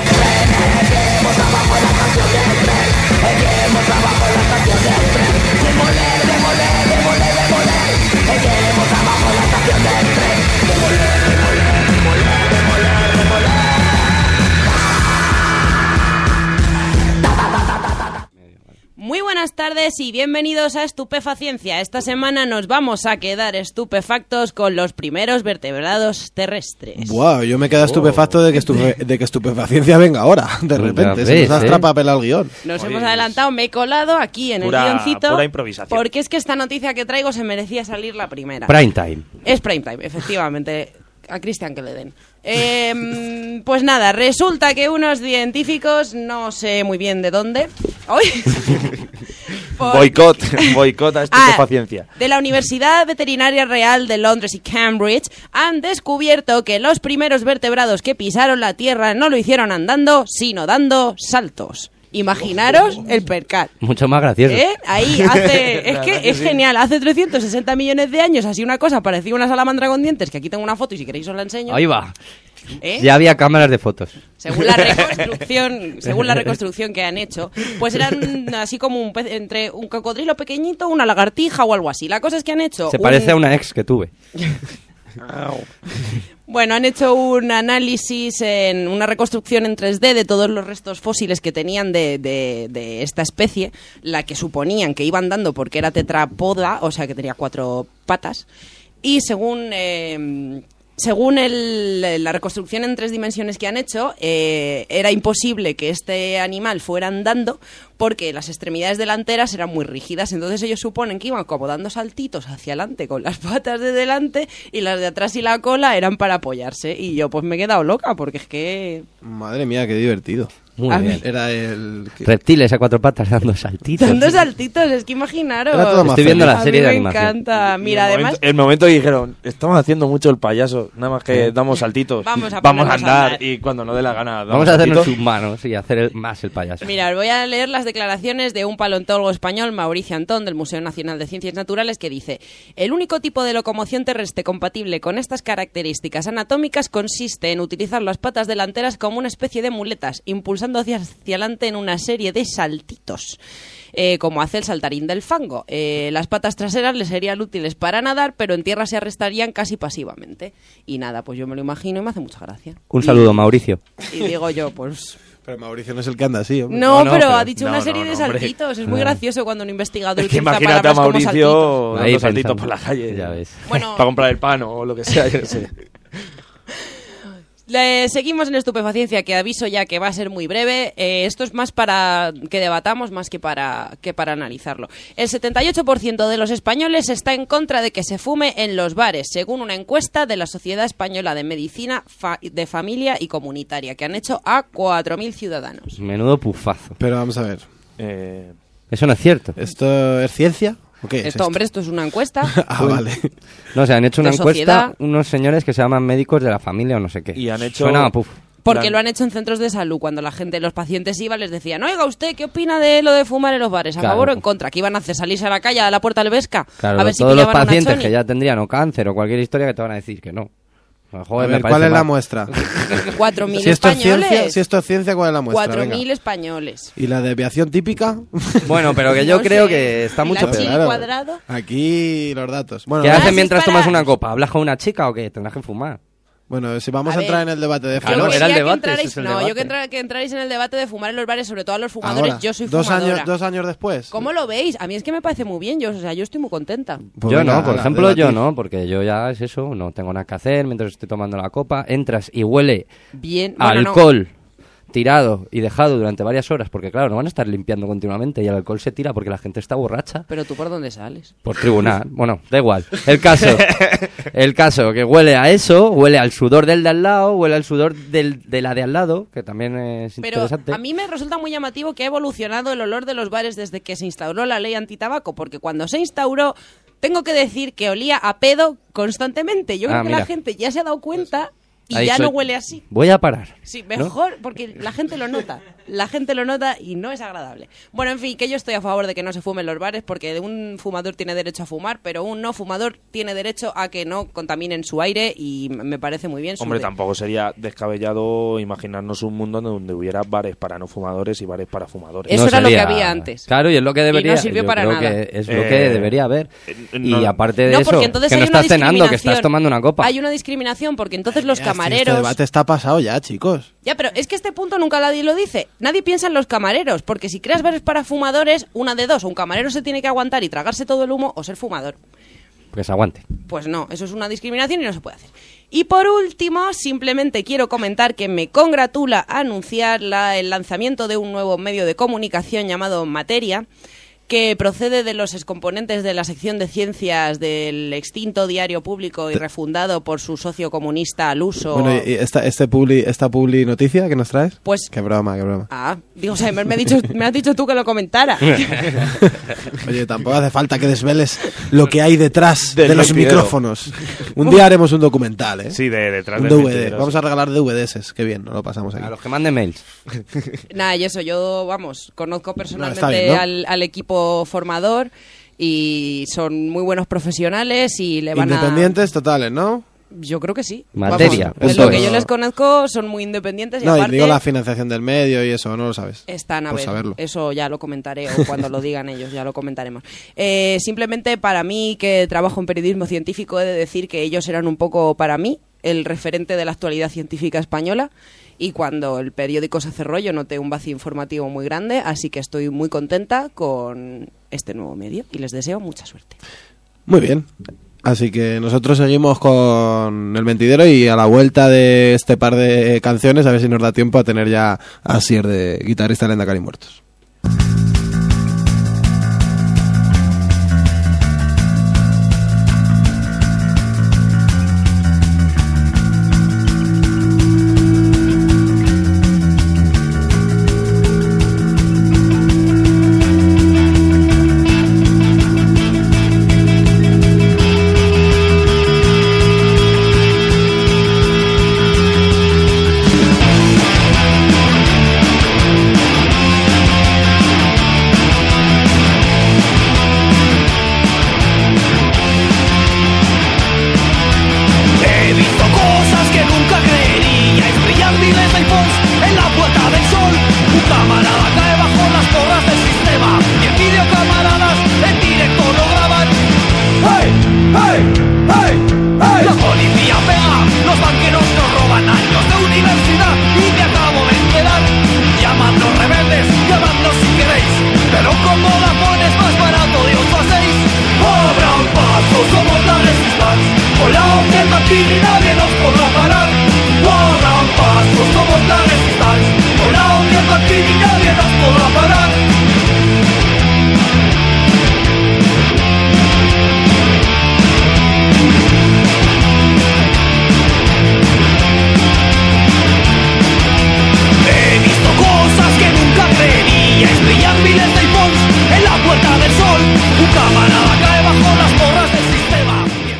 Muy buenas tardes y bienvenidos a Estupefaciencia. Esta semana nos vamos a quedar estupefactos con los primeros vertebrados terrestres. Buah, yo me quedo estupefacto de que, estupe- de que estupefaciencia venga ahora, de repente. Ya Se ves, nos ¿eh? atrapa a pelar el guión. Nos Pues- hemos adelantado, me he colado aquí en Pura- el guioncito. pura improvisación. Porque es que esta noticia que traigo se merecía salir la primera. Prime time. Es prime time, efectivamente. A Cristian que le den. Eh, pues nada, resulta que unos científicos, no sé muy bien de dónde. ¡Ay! Por- Boicot, boicot a Ah, estupefaciencia. de la Universidad Veterinaria Real de Londres y Cambridge han descubierto que los primeros vertebrados que pisaron la Tierra no lo hicieron andando, sino dando saltos. Imaginaros el percal. Mucho más gracioso. ¿Eh? Ahí hace... Es La que verdad que es sí. genial. Hace trescientos sesenta millones de años así una cosa parecía una salamandra con dientes, que aquí tengo una foto y si queréis os la enseño. Ahí va. ¿Eh? Ya había cámaras de fotos. Según la reconstrucción, según la reconstrucción que han hecho, pues eran así como un pez, entre un cocodrilo pequeñito, una lagartija o algo así. La cosa es que han hecho Se un- parece a una ex que tuve. Bueno, han hecho un análisis, en una reconstrucción en tres D de todos los restos fósiles que tenían de, de- de esta especie, la que suponían que iba andando porque era tetrapoda, o sea que tenía cuatro patas, y según... eh, según el- la reconstrucción en tres dimensiones que han hecho, eh, era imposible que este animal fuera andando porque las extremidades delanteras eran muy rígidas. Entonces ellos suponen que iban como dando saltitos hacia adelante con las patas de delante y las de atrás y la cola eran para apoyarse. Y yo pues me he quedado loca porque es que... Madre mía, qué divertido. Muy A bien. ver. Era el... que- Reptiles a cuatro patas dando saltitos. Dando saltitos, es que imaginaros. Era todo más Estoy viendo feliz. la A serie mí de me animación. encanta. Mira, el además... Momento, el momento que dijeron, estamos haciendo mucho el payaso, nada más que damos saltitos. Vamos a Vamos a ponernos a andar andar. y cuando no dé la gana damos Vamos a hacernos saltitos. humanos y hacer el- más el payaso. Mira, os voy a leer las declaraciones de un paleontólogo español, Mauricio Antón, del Museo Nacional de Ciencias Naturales, que dice: el único tipo de locomoción terrestre compatible con estas características anatómicas consiste en utilizar las patas delanteras como una especie de muletas, impulsando avanzando hacia, hacia adelante en una serie de saltitos. Eh, como hace el saltarín del fango. Eh, las patas traseras le serían útiles para nadar, pero en tierra se arrestarían casi pasivamente. Y nada, pues yo me lo imagino y me hace mucha gracia. Un Y- saludo, Mauricio. Y digo yo, pues... Pero Mauricio no es el que anda así, hombre. No, No, no, pero, pero- ha dicho no, una no, serie no, de hombre. saltitos. Es muy Ah. gracioso cuando un investigador Es que utiliza imagínate a palabras como saltitos. Mauricio Ahí dando saltitos pensando. por la calle. Ya ves. Bueno. Para comprar el pan o lo que sea, yo no sé. Le seguimos en estupefaciencia, que aviso ya que va a ser muy breve. Eh, esto es más para que debatamos más que para, que para analizarlo. El setenta y ocho por ciento de los españoles está en contra de que se fume en los bares, según una encuesta de la Sociedad Española de Medicina Fa- de Familia y Comunitaria, que han hecho a cuatro mil ciudadanos. Menudo pufazo. Pero vamos a ver, Eh, Eso no es cierto. ¿esto es ciencia? ¿O qué es Esto, hombre, esto es una encuesta. Ah, vale. No, o sea, han hecho una De encuesta sociedad. unos señores que se llaman médicos de la familia o no sé qué. Y han hecho- Suena a puf. Porque Plan- lo han hecho en centros de salud. Cuando la gente, los pacientes iban, les decían, oiga, ¿usted qué opina de lo de fumar en los bares? ¿A Claro. favor o en contra? ¿Qué iban a hacer? ¿Salirse a la calle, a la puerta del Vesca? Claro, a ver si todos los pillaban una pacientes choni? que ya tendrían o cáncer o cualquier historia que te van a decir que no. A Joder, me ver, parece ¿cuál es la mal. muestra? cuatro mil Si esto, es españoles. ciencia, si esto es ciencia, ¿cuál es la muestra? cuatro Venga. mil españoles. ¿Y la desviación típica? Bueno, pero que yo No creo sé. que está ¿Y mucho la peor. chi Claro. cuadrado? Aquí los datos. Bueno, ¿Qué Ah, haces si mientras es para- tomas una copa? ¿Hablas con una chica o qué? Tendrás que fumar. bueno, si vamos A a, entrar ver. en el debate de Yo Claro, fumar, era el quería que debate, entrarais- ese es el no, yo debate. que, entra- que entráis en el debate de fumar en los bares, sobre todo a los fumadores. ahora, Yo soy dos fumadora. años, dos años después. ¿Cómo lo veis? A mí es que me parece muy bien. Yo, o sea, yo estoy muy contenta. Pues yo venga, no, por ala, ejemplo, yo debatir. no, porque yo ya es eso, no tengo nada que hacer mientras estoy tomando la copa. Entras y huele Bien. a Bueno, no. alcohol tirado y dejado durante varias horas, porque claro, no van a estar limpiando continuamente y el alcohol se tira porque la gente está borracha. Pero tú, ¿por dónde sales? Por tribunal. Bueno, da igual. El caso, el caso que huele a eso, huele al sudor del de al lado, huele al sudor del, de la de al lado, que también es Pero interesante. a mí me resulta muy llamativo que ha evolucionado el olor de los bares desde que se instauró la ley antitabaco, porque cuando se instauró, tengo que decir que olía a pedo constantemente. Yo creo Ah, que mira. la gente ya se ha dado cuenta y Ahí ya soy- no huele así. Voy a parar. Sí, ¿no? mejor, porque la gente lo nota. La gente lo nota y no es agradable. Bueno, en fin, que yo estoy a favor de que no se fume en los bares, porque un fumador tiene derecho a fumar, pero un no fumador tiene derecho a que no contaminen su aire y me parece muy bien. su Hombre, de- tampoco sería descabellado imaginarnos un mundo donde hubiera bares para no fumadores y bares para fumadores. Eso No era lo que sería- había antes. Claro, y es lo que debería. sirvió yo para creo nada. que es lo Eh, que debería haber. eh, Y no- aparte de No, eso, porque entonces que hay no una estás cenando, que estás discriminación. tomando una copa. Hay una discriminación, porque entonces los Ya, tío, camareros... Este debate está pasado ya, chicos. Ya, pero es que este punto nunca nadie lo dice. Nadie piensa en los camareros, porque si creas bares para fumadores, una de dos, o un camarero se tiene que aguantar y tragarse todo el humo, o ser fumador. Pues aguante. Pues no, eso es una discriminación y no se puede hacer. Y por último, simplemente quiero comentar que me congratula anunciar la- el lanzamiento de un nuevo medio de comunicación llamado Materia, que procede de los excomponentes de la sección de ciencias del extinto Diario Público y refundado por su socio comunista al uso. Bueno, y y esta, este publi, esta publi noticia que nos traes. Pues- Qué broma, qué broma. Ah, digo, o sea, me, me, ha dicho, me has dicho tú que lo comentara. Oye, tampoco hace falta que desveles lo que hay detrás Del de los mentidero. micrófonos. Un día haremos un documental, ¿eh? Sí, de detrás Un del D V D. mentidero, Vamos sí. a regalar D V Ds. Qué bien, nos lo pasamos aquí. A los que manden mails. Nada, y eso, yo, vamos, conozco personalmente No, está bien, ¿no? al, al equipo formador y son muy buenos profesionales y le van a... Independientes totales, ¿no? Yo creo que sí. Materia, Vamos, de eso lo que es. yo les conozco son muy independientes y No, y aparte digo la financiación del medio y eso, no lo sabes. están a Por ver. saberlo. Eso ya lo comentaré o cuando lo digan ellos, ya lo comentaremos. Eh, simplemente para mí, que trabajo en periodismo científico, he de decir que ellos eran un poco, para mí, el referente de la actualidad científica española. Y cuando el periódico se cerró, yo noté un vacío informativo muy grande, así que estoy muy contenta con este nuevo medio y les deseo mucha suerte. Muy bien. Así que nosotros seguimos con el mentidero y a la vuelta de este par de canciones a ver si nos da tiempo a tener ya a Asier de guitarrista de Lendakari Muertos. Thank Con la Unión Martini nadie nos podrá parar. No hagan pasos, somos la Resistance. Con la Unión Martini nadie nos podrá parar. He visto cosas que nunca creería. Estrellar miles de iPhones en la Puerta del Sol. Un camarada cae bajo las porras del sistema.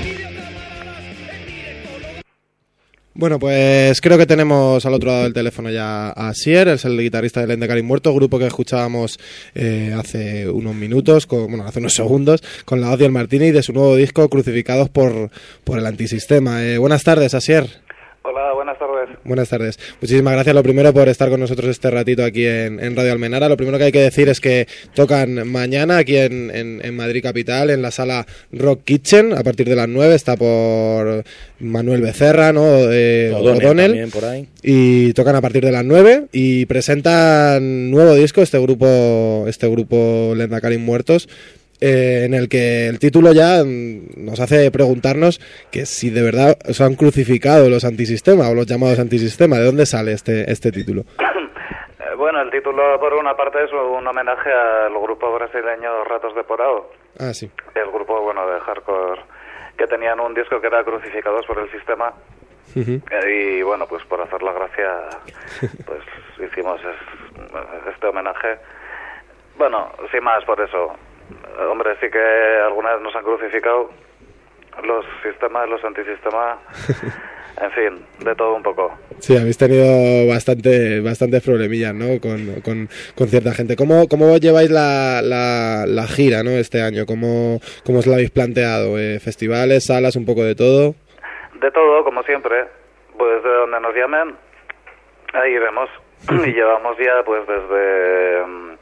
Bueno, pues creo que tenemos al otro lado del teléfono ya a Sier, es el guitarrista de Lehendakari Muerto, grupo que escuchábamos eh, hace unos minutos, con, bueno, hace unos segundos, con la Odiel Martini de su nuevo disco Crucificados por, por el Antisistema. Eh, buenas tardes, Asier. Hola, buenas tardes. Buenas tardes. Muchísimas gracias, lo primero, por estar con nosotros este ratito aquí en, en Radio Almenara. Lo primero que hay que decir es que tocan mañana aquí en, en, en Madrid Capital, en la sala Rock Kitchen, a partir de las nueve. Está por Manuel Becerra, ¿no? Eh, O'Donnell, también por ahí. Y tocan a partir de las nueve y presentan nuevo disco, este grupo, este grupo Lehendakari Muertos. Eh, en el que el título ya nos hace preguntarnos que si de verdad os han crucificado los antisistema o los llamados antisistema. ¿De dónde sale este este título? Bueno, el título por una parte es un homenaje al grupo brasileño Ratos de Porão. Ah, sí. El grupo, bueno, de hardcore que tenían un disco que era Crucificados por el Sistema. Uh-huh. Y bueno, pues por hacer la gracia, pues hicimos es, este homenaje. Bueno, sin más por eso. Hombre, sí que alguna vez nos han crucificado los sistemas, los antisistemas, en fin, de todo un poco. Sí, habéis tenido bastante bastantes problemillas, ¿no? Con, con, con cierta gente. ¿Cómo, cómo lleváis la, la, la gira, ¿no? Este año, ¿cómo, cómo os la habéis planteado? ¿Eh? ¿Festivales, salas, un poco de todo? De todo, como siempre. Pues de donde nos llamen, ahí iremos. Y llevamos ya, pues desde... Um,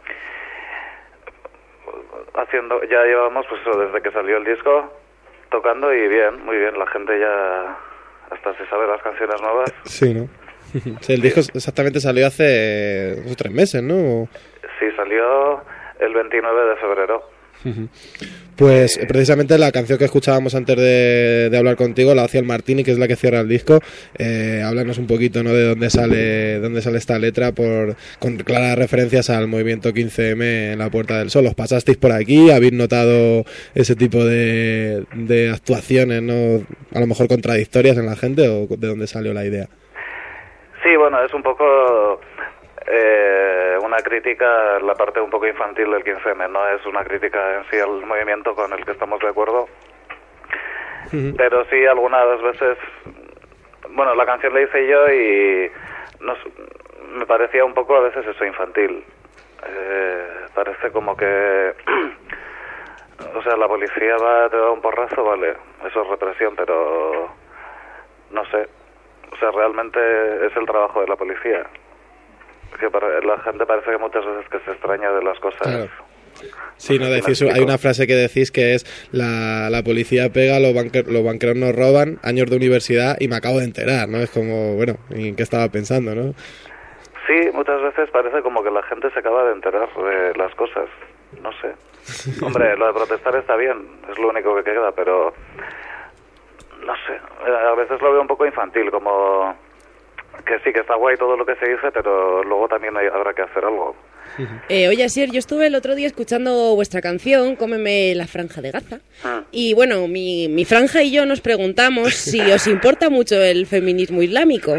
haciendo, ya llevamos pues eso, desde que salió el disco tocando y bien, muy bien, la gente ya hasta se sabe las canciones nuevas. Sí, ¿no? Sí, el disco exactamente salió hace dos o tres meses, ¿no? Sí, salió el veintinueve de febrero. Pues eh, precisamente la canción que escuchábamos antes de, de hablar contigo, la Ociel Martini, que es la que cierra el disco, eh, háblanos un poquito, ¿no? De dónde sale dónde sale esta letra, por con claras referencias al movimiento quince eme en la Puerta del Sol. ¿Os pasasteis por aquí? ¿Habéis notado ese tipo de, de actuaciones, no, a lo mejor contradictorias en la gente, o de dónde salió la idea? Sí, bueno, es un poco... Eh, una crítica a la parte un poco infantil del quince eme, no es una crítica en sí al movimiento con el que estamos de acuerdo, uh-huh. Pero sí algunas veces, bueno, la canción la hice yo y nos, me parecía un poco a veces eso infantil, eh, parece como que, o sea, la policía va, te da un porrazo, vale, eso es represión, pero no sé, o sea, realmente es el trabajo de la policía. Que para, la gente parece que muchas veces que se extraña de las cosas. Claro. Sí, no decís, hay una frase que decís que es la, la policía pega, los, banque, los banqueros nos roban, años de universidad y me acabo de enterar, ¿no? Es como, bueno, ¿en qué estaba pensando, no? Sí, muchas veces parece como que la gente se acaba de enterar de las cosas, no sé. Hombre, lo de protestar está bien, es lo único que queda, pero no sé, a veces lo veo un poco infantil, como... que sí, que está guay todo lo que se dice, pero luego también hay, habrá que hacer algo. Eh, oye, Asier, yo estuve el otro día escuchando vuestra canción, Cómeme la franja de Gaza, mm. y bueno, mi, mi franja y yo nos preguntamos si os importa mucho el feminismo islámico.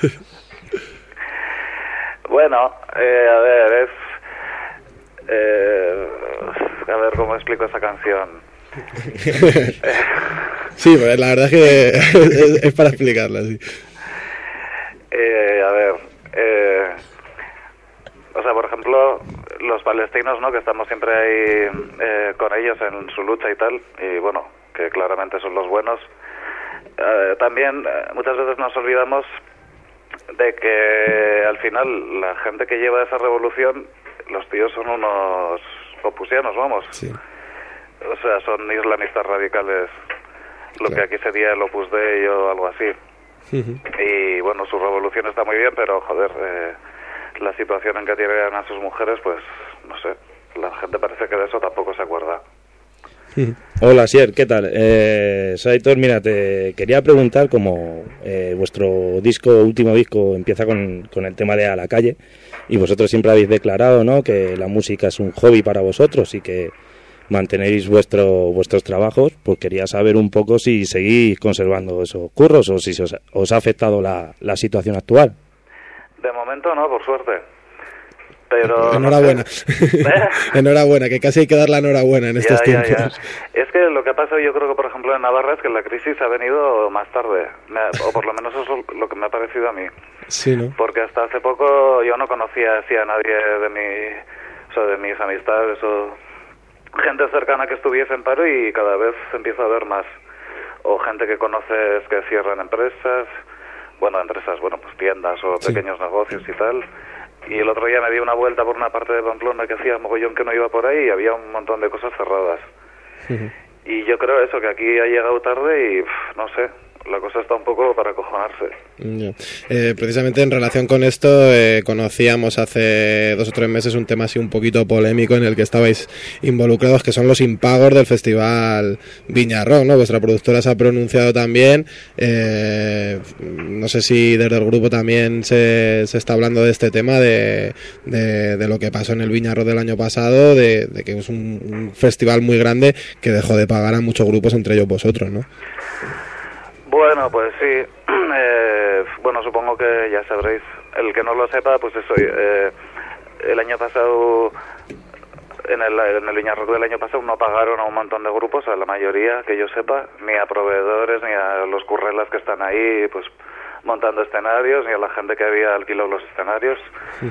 Bueno, eh, a ver, es... Eh, a ver cómo explico esa canción. Sí, pues la verdad es que es, es para explicarla, sí. Eh, a ver, eh, o sea, por ejemplo, los palestinos, ¿no? Que estamos siempre ahí eh, con ellos en su lucha y tal, y bueno, que claramente son los buenos. Eh, también eh, muchas veces nos olvidamos de que al final la gente que lleva esa revolución, los tíos son unos opusianos, vamos. Sí. O sea, son islamistas radicales, lo claro. que aquí sería el Opus Dei o algo así. Uh-huh. Y bueno, su revolución está muy bien, pero joder, eh, la situación en que tienen a sus mujeres, pues no sé, la gente parece que de eso tampoco se acuerda. Hola, Sier, ¿qué tal? Eh, soy Aitor, mira, te quería preguntar, como eh, vuestro disco, último disco, empieza con, con el tema de A la calle, y vosotros siempre habéis declarado, ¿no?, que la música es un hobby para vosotros y que mantenéis vuestro, vuestros trabajos, pues quería saber un poco si seguís conservando esos curros o si os, os ha afectado la, la situación actual. De momento no, por suerte. Pero enhorabuena. Enhorabuena, que casi hay que dar la enhorabuena en ya, estos ya, tiempos. ya. Es que lo que ha pasado, yo creo que por ejemplo en Navarra, es que la crisis ha venido más tarde, me ha- o por lo menos eso es lo que me ha parecido a mí. Sí, ¿no? Porque hasta hace poco yo no conocía así a nadie de mi, o sea, de mis amistades o gente cercana que estuviese en paro, y cada vez empieza a haber más. O gente que conoces que cierran empresas, bueno, empresas, bueno, pues tiendas o Sí. pequeños negocios y tal. Y el otro día me di una vuelta por una parte de Pamplona que hacía mogollón que no iba por ahí y había un montón de cosas cerradas. Y yo creo eso, que aquí ha llegado tarde y pff, no sé, la cosa está un poco para acojonarse. Ya. Eh, precisamente en relación con esto, eh, conocíamos hace dos o tres meses un tema así un poquito polémico en el que estabais involucrados, que son los impagos del Festival Viña Rock, ¿no? Vuestra productora se ha pronunciado también. Eh, no sé si desde el grupo también se, se está hablando de este tema, de, de, de lo que pasó en el Viña Rock del año pasado, de, de que es un, un festival muy grande que dejó de pagar a muchos grupos, entre ellos vosotros, ¿no? Bueno, pues sí. Eh, bueno, supongo que ya sabréis. El que no lo sepa, pues eso. Eh, el año pasado, en el, en el Viña Rock del año pasado, no pagaron a un montón de grupos, a la mayoría, que yo sepa, ni a proveedores, ni a los currelas que están ahí, pues montando escenarios, ni a la gente que había alquilado los escenarios.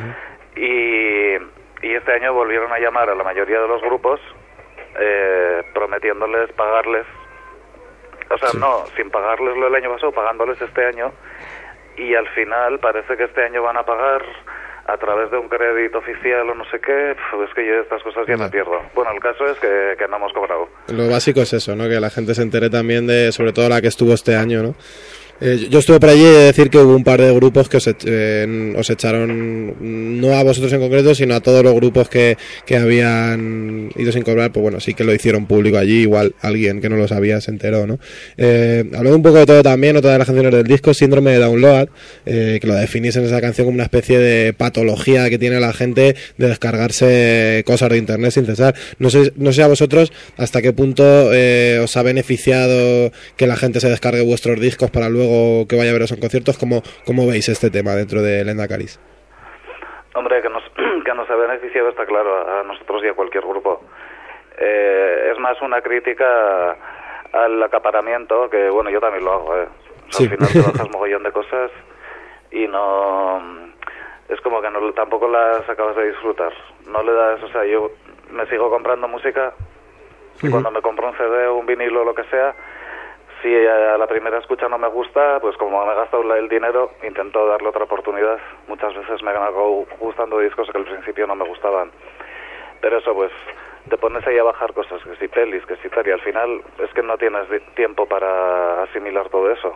Y, y este año volvieron a llamar a la mayoría de los grupos, eh, prometiéndoles pagarles. O sea, Sí. no, sin pagarles lo del año pasado, pagándoles este año, y al final parece que este año van a pagar a través de un crédito oficial o no sé qué. Pf, es que yo de estas cosas ya Ya. me pierdo. Bueno, el caso es que, que no hemos cobrado. Lo básico es eso, ¿no? Que la gente se entere también de, sobre todo la que estuvo este año, ¿no? Eh, yo estuve por allí y he de decir que hubo un par de grupos que os, ech- eh, os echaron, no a vosotros en concreto, sino a todos los grupos que, que habían ido sin cobrar. Pues bueno, sí que lo hicieron público allí, igual alguien que no lo sabía se enteró, ¿no? Eh, hablando un poco de todo también, otra de las canciones del disco, Síndrome de Download, eh, que lo definís en esa canción como una especie de patología que tiene la gente de descargarse cosas de internet sin cesar. No sé, no sé a vosotros hasta qué punto eh, os ha beneficiado que la gente se descargue vuestros discos para luego que vaya a veros en conciertos. ¿Cómo, cómo veis este tema dentro de Lendacaris? Hombre, que nos, que nos ha beneficiado está claro, a nosotros y a cualquier grupo. Eh, es más una crítica al acaparamiento, que bueno, yo también lo hago, ¿eh? O sea, Sí. al final te bajas mogollón de cosas y no... Es como que no, tampoco las acabas de disfrutar. No le das, o sea, yo me sigo comprando música y cuando me compro un C D o un vinilo o lo que sea, si a la primera escucha no me gusta, pues como me he gastado la- el dinero, intento darle otra oportunidad. Muchas veces me han acabado gustando discos que al principio no me gustaban. Pero eso, pues, te pones ahí a bajar cosas, que si pelis, que si tal, y al final es que no tienes di- tiempo para asimilar todo eso.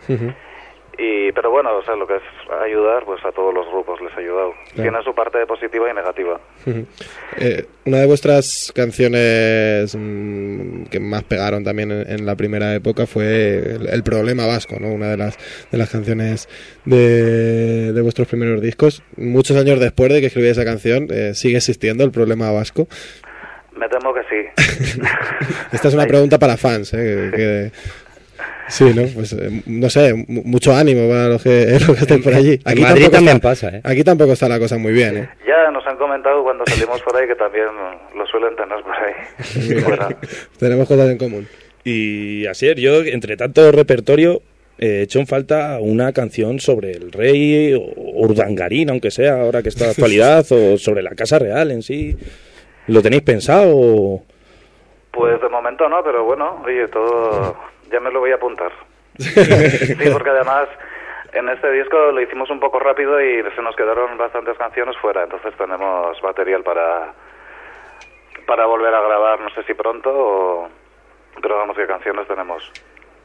Y, pero bueno, o sea, lo que es ayudar, pues a todos los grupos les ha ayudado. Claro. Tiene su parte positiva y negativa. Eh, una de vuestras canciones mm, que más pegaron también en, en la primera época fue el, El Problema Vasco, ¿no? Una de las de las canciones de, de vuestros primeros discos. Muchos años después de que escribí esa canción, eh, ¿sigue existiendo el Problema Vasco? Me temo que sí. Esta es una Ay. pregunta para fans, ¿eh? Que, que- sí, ¿no? Pues eh, no sé, mu- mucho ánimo para los que, los que estén por allí. En Madrid tampoco también está- pasa, ¿eh? Aquí tampoco está la cosa muy bien, ¿eh? Ya nos han comentado cuando salimos por ahí que también lo suelen tener por ahí. Fuera. Tenemos cosas en común. Y así, yo, entre tanto repertorio, he hecho en falta una canción sobre el rey, o Urdangarín, aunque sea, ahora que está de actualidad, o sobre la Casa Real en sí. ¿Lo tenéis pensado? Pues de momento no, pero bueno, oye, todo ya me lo voy a apuntar. Sí, porque además en este disco lo hicimos un poco rápido y se nos quedaron bastantes canciones fuera, entonces tenemos material para para volver a grabar, no sé si pronto, o... pero vamos, qué canciones tenemos.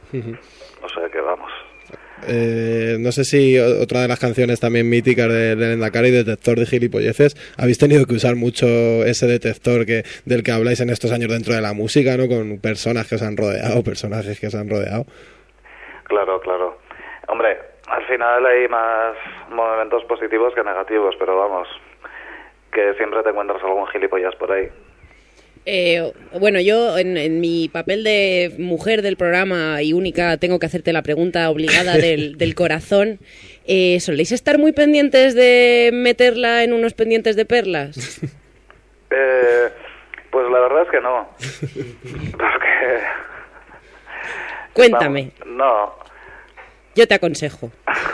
O sea que vamos. Eh, no sé si otra de las canciones también míticas de, de Lendakari, Detector de Gilipolleces, habéis tenido que usar mucho ese detector que del que habláis en estos años dentro de la música, ¿no? Con personas que os han rodeado, personajes que os han rodeado. Claro, claro. Hombre, al final hay más momentos positivos que negativos, pero vamos, que siempre te encuentras algún gilipollas por ahí. Eh, bueno, yo en, en mi papel de mujer del programa y única tengo que hacerte la pregunta obligada del, del corazón. Eh, ¿Soléis estar muy pendientes de meterla en unos pendientes de perlas? Eh, pues la verdad es que no. Porque... Cuéntame. Vamos, no. Yo te aconsejo.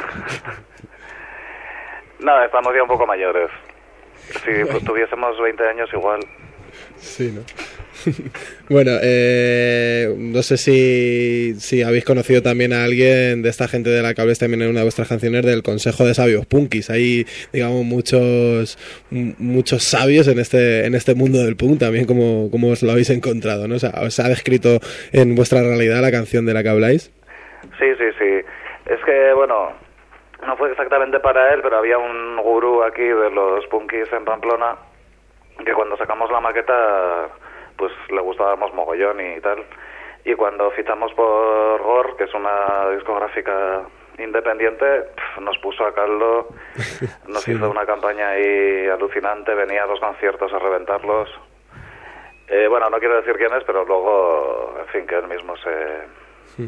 No, estamos ya un poco mayores. Si pues, tuviésemos veinte años igual. Sí, ¿no? Bueno, eh, no sé si, si habéis conocido también a alguien de esta gente de la que habléis también en una de vuestras canciones del Consejo de Sabios Punkis. Hay, digamos, muchos muchos sabios en este en este mundo del punk también, como, como os lo habéis encontrado, ¿no? O sea, ¿os ha descrito en vuestra realidad la canción de la que habláis? Sí, sí, sí. Es que, bueno, no fue exactamente para él, pero había un gurú aquí de los punkis en Pamplona que cuando sacamos la maqueta pues le gustábamos mogollón y tal, y cuando fichamos por Gore, que es una discográfica independiente, pf, nos puso a caldo, nos Sí. hizo una campaña ahí alucinante, venía a los conciertos a reventarlos. Eh, bueno, no quiero decir quién es, pero luego, en fin, que él mismo se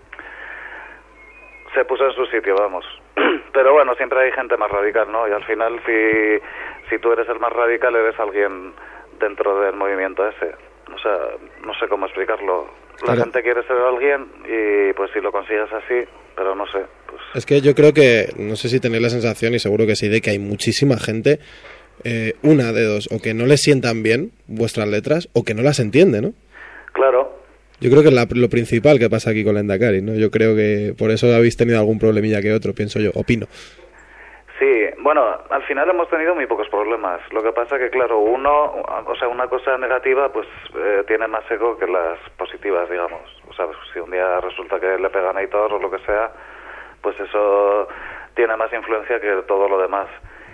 se puso en su sitio, vamos. Pero bueno, siempre hay gente más radical, ¿no? Y al final, si, si tú eres el más radical, eres alguien dentro del movimiento ese. O sea, no sé cómo explicarlo. La Claro. gente quiere ser alguien y pues si lo consigues así, pero no sé. Pues... Es que yo creo que, no sé si tenéis la sensación, y seguro que sí, de que hay muchísima gente, eh, una de dos, o que no les sientan bien vuestras letras, o que no las entiende, ¿no? Claro. Yo creo que es la- lo principal que pasa aquí con Lendakari, ¿no? Yo creo que por eso habéis tenido algún problemilla que otro, pienso yo, opino. Sí, bueno, al final hemos tenido muy pocos problemas. Lo que pasa que, claro, uno, o sea, una cosa negativa, pues eh, tiene más eco que las positivas, digamos. O sea, pues, si un día resulta que le pegan a Aitor o lo que sea, pues eso tiene más influencia que todo lo demás.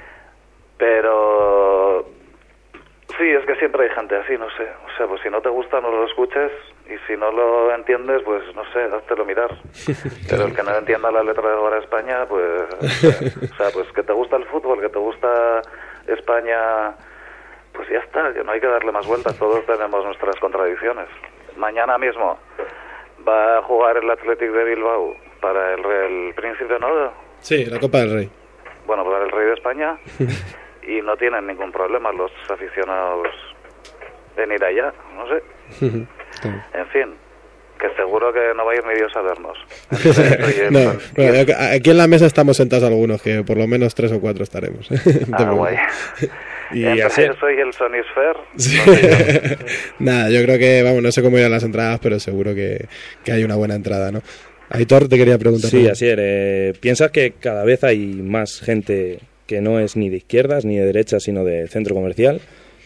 Pero sí, es que siempre hay gente así, no sé. O sea, pues si no te gusta, no lo escuches, y si no lo entiendes, pues no sé, háztelo mirar. Pero el que no entienda la letra de Ahora España, pues, o sea, pues que te gusta el fútbol, que te gusta España, pues ya está, que no hay que darle más vueltas, todos tenemos nuestras contradicciones. Mañana mismo va a jugar el Athletic de Bilbao para el, el Príncipe, ¿no? Sí, la Copa del Rey. Bueno, para el Rey de España, y no tienen ningún problema los aficionados en ir allá, no sé. En fin, que seguro que no va a ir ni Dios a vernos. No, bueno, aquí en la mesa estamos sentados algunos, que por lo menos tres o cuatro estaremos. No te Ah, guay. preocupes. Y Entre así- eso y el Sony Sphere, Sí. no sé yo. Nada, yo creo que, vamos, no sé cómo irán las entradas, pero seguro que, que hay una buena entrada, ¿no? Aitor, te quería preguntar. Sí, así es. Eh, ¿Piensas que cada vez hay más gente que no es ni de izquierdas ni de derechas, sino de centro comercial?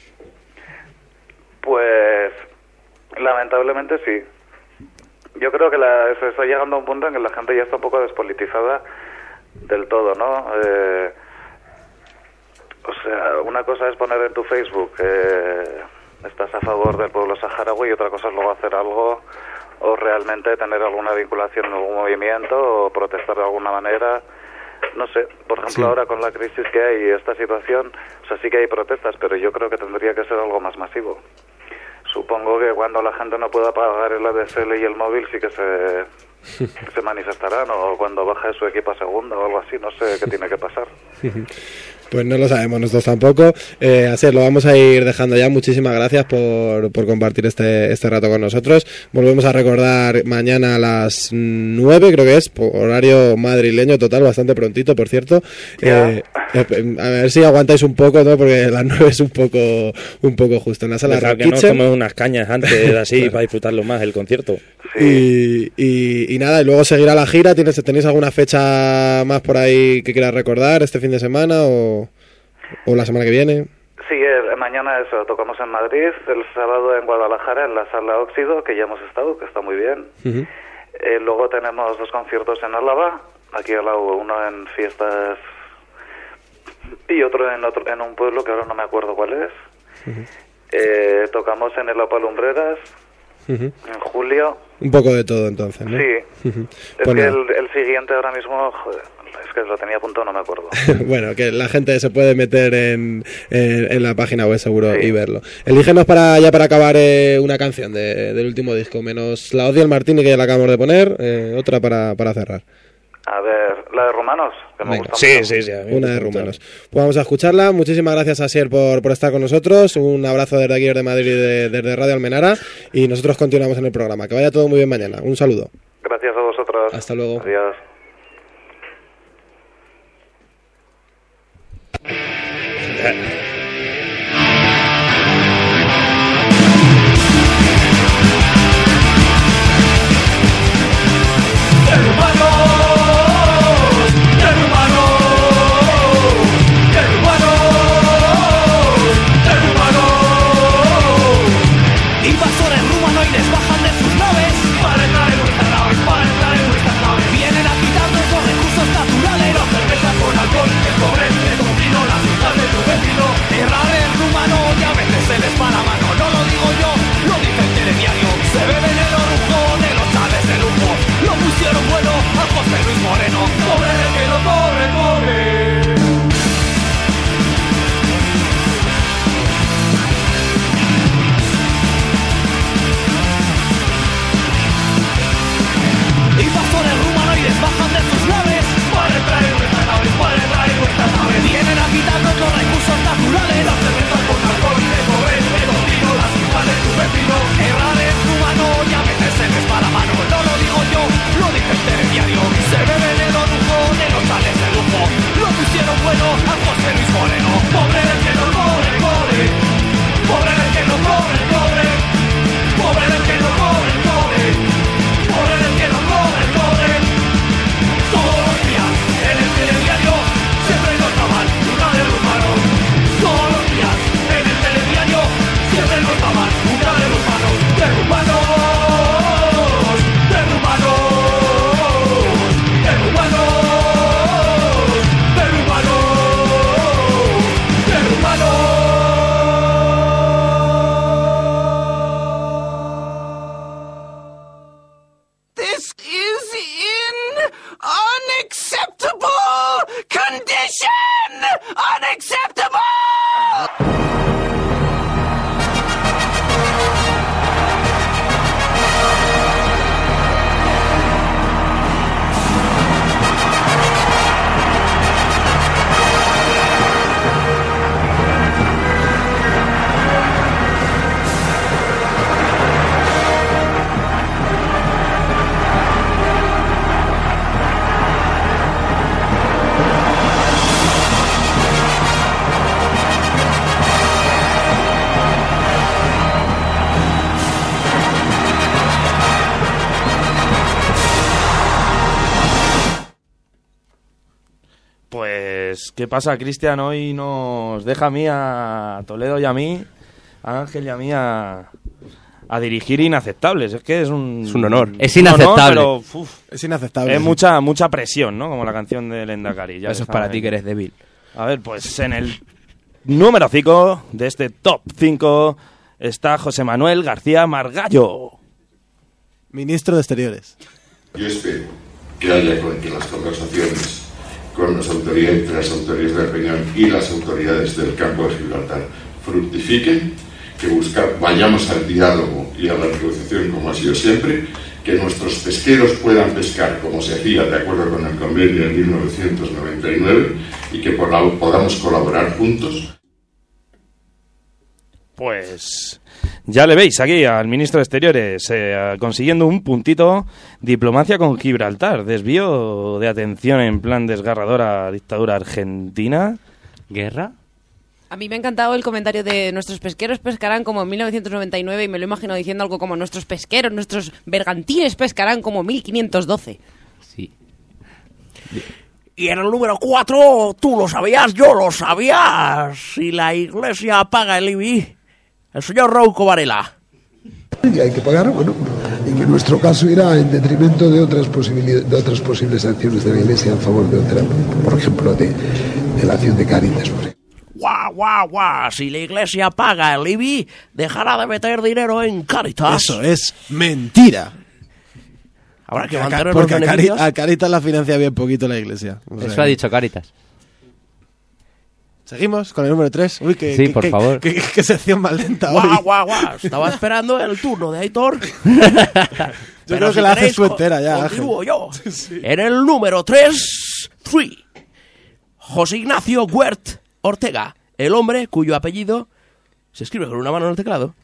Pues lamentablemente sí. Yo creo que la, se está llegando a un punto en que la gente ya está un poco despolitizada del todo, ¿no? Eh, o sea, una cosa es poner en tu Facebook que estás a favor del pueblo saharaui, y otra cosa es luego hacer algo o realmente tener alguna vinculación en algún movimiento o protestar de alguna manera. No sé, por ejemplo, Sí. ahora con la crisis que hay y esta situación, o sea, sí que hay protestas, pero yo creo que tendría que ser algo más masivo. Supongo que cuando la gente no pueda pagar el A D S L y el móvil sí que se, se manifestarán, o cuando baje su equipo a segunda o algo así, no sé qué tiene que pasar. Pues no lo sabemos nosotros tampoco. Eh, así es, lo vamos a ir dejando ya. Muchísimas gracias por, por compartir este, este rato con nosotros. Volvemos a recordar mañana a las nueve, creo que es, por horario madrileño total, bastante prontito, por cierto. Eh, eh, a ver si aguantáis un poco, ¿no? Porque las nueve es un poco un poco justo. En la sala Deja Rock que nos Kitchen. tomemos unas cañas antes, así, para disfrutarlo más el concierto. Y, y, y nada, y luego seguirá la gira. ¿Tienes, ¿Tenéis alguna fecha más por ahí que quieras recordar este fin de semana o, o la semana que viene? Sí, eh, mañana eso, tocamos en Madrid, el sábado en Guadalajara, en la sala Óxido, que ya hemos estado, que está muy bien. Uh-huh. Eh, luego tenemos dos conciertos en Álava, aquí al lado, uno en fiestas y otro en otro en un pueblo que ahora no me acuerdo cuál es. Uh-huh. Eh, tocamos en el Opa Lumbreras uh-huh. en julio. Un poco de todo entonces, ¿no? Sí. Uh-huh. Es Bueno. que el, el siguiente ahora mismo, joder, es que lo tenía apuntado, no me acuerdo. Bueno, que la gente se puede meter en, en, en la página web seguro Sí. y verlo. Elígenos para ya para acabar eh, una canción de, del último disco, menos la Odia el Martini que ya la acabamos de poner, eh, otra para, para cerrar. A ver, la de Rumanos, que me Venga. gusta Sí, mucho. sí, sí. a mí me Una de gusta mucho. Rumanos. Pues vamos a escucharla. Muchísimas gracias, Asier, por, por estar con nosotros. Un abrazo desde aquí, desde Madrid, de- desde Radio Almenara. Y nosotros continuamos en el programa. Que vaya todo muy bien mañana. Un saludo. Gracias a vosotros. Hasta luego. Adiós. Invasores rumanoides bajan de sus naves para entrar en nuestras naves, para entrar en nuestras naves. Vienen a quitarnos los recursos naturales, la cerveza con alcohol, el cobre, el comino, las hijas de tu vecino. Errar es rumano y a veces se les va la mano. No lo digo yo, lo dice el telediario. Se beben el orujo de los chales de lujo. Lo pusieron bueno a José Luis Moreno. Pobre el que lo corre, pobre. Invasores rumanoides bajan de sus naves para entrar en nuestras naves, para entrar en nuestras naves. Vienen a quitarnos los recursos naturales, la cerveza con alcohol, el cobre, el comino, las hijas de tu vecino. Errar es humano y a veces se les va la mano. No lo digo yo, lo dice el telediario. Se beben el orujo de los chales de lujo. Lo pusieron bueno a José Luis Moreno. Pobre el que no cobre, pobre. Pobre el que no cobre, pobre. Pobre el que no cobre, pobre. Pobre el que no cobre, pobre. Todos los días en el telediario siempre nos daban una de Rumanos. Todos los días en el telediario siempre nos daban una de Rumanos. De Rumanos, de Rumanos, de Rumanos, de Rumanos, de Rumanos. This is in unacceptable condition! Unacceptable! Pues, ¿qué pasa, Cristian? Hoy nos deja a mí, a Toledo y a mí, a Ángel y a mí a, a dirigir Inaceptables. Es que es un... Es un honor. Es inaceptable. Un honor, pero, uf, Es inaceptable. es sí. mucha mucha presión, ¿no? Como la canción de Lendakari. Ya Eso es está para en- ti que eres débil. A ver, pues en el número cinco de este top cinco está José Manuel García Margallo. Ministro de Exteriores. Yo espero que haya con que las conversaciones con las autoridades, entre las autoridades del Peñón y las autoridades del campo de Gibraltar fructifiquen, que buscar, vayamos al diálogo y a la negociación como ha sido siempre, que nuestros pesqueros puedan pescar como se hacía de acuerdo con el convenio de mil novecientos noventa y nueve y que por la- podamos colaborar juntos. Pues ya le veis aquí al ministro de Exteriores eh, consiguiendo un puntito. Diplomacia con Gibraltar, desvío de atención en plan desgarrador a dictadura argentina. ¿Guerra? A mí me ha encantado el comentario de nuestros pesqueros pescarán como en mil novecientos noventa y nueve y me lo imagino diciendo algo como nuestros pesqueros, nuestros bergantines pescarán como mil quinientos doce. Sí. Y en el número cuatro, tú lo sabías, yo lo sabía. Si la iglesia paga el I B I, el señor Rouco Varela. Y hay que pagar, bueno, y que en nuestro caso irá en detrimento de otras, posibilidades, de otras posibles acciones de la Iglesia en favor de otra, por ejemplo, de, de la acción de Cáritas. Guau, guau, guau, si la Iglesia paga el I B I, dejará de meter dinero en Cáritas. Eso es mentira. Habrá que Porque mantener a, los porque a, Cari, beneficios. a Cáritas la financia bien poquito la Iglesia. O sea, Eso ha dicho Cáritas. ¿Seguimos con el número tres? Uy, que, Sí, que- por que- favor. que- que- que sección más lenta hoy. Guau, guau, guau, estaba esperando el turno de Aitor. Yo creo que la hace su entera ya, Continúo Ángel. yo. En el número tres, tres, José Ignacio Huert Ortega, el hombre cuyo apellido se escribe con una mano en el teclado.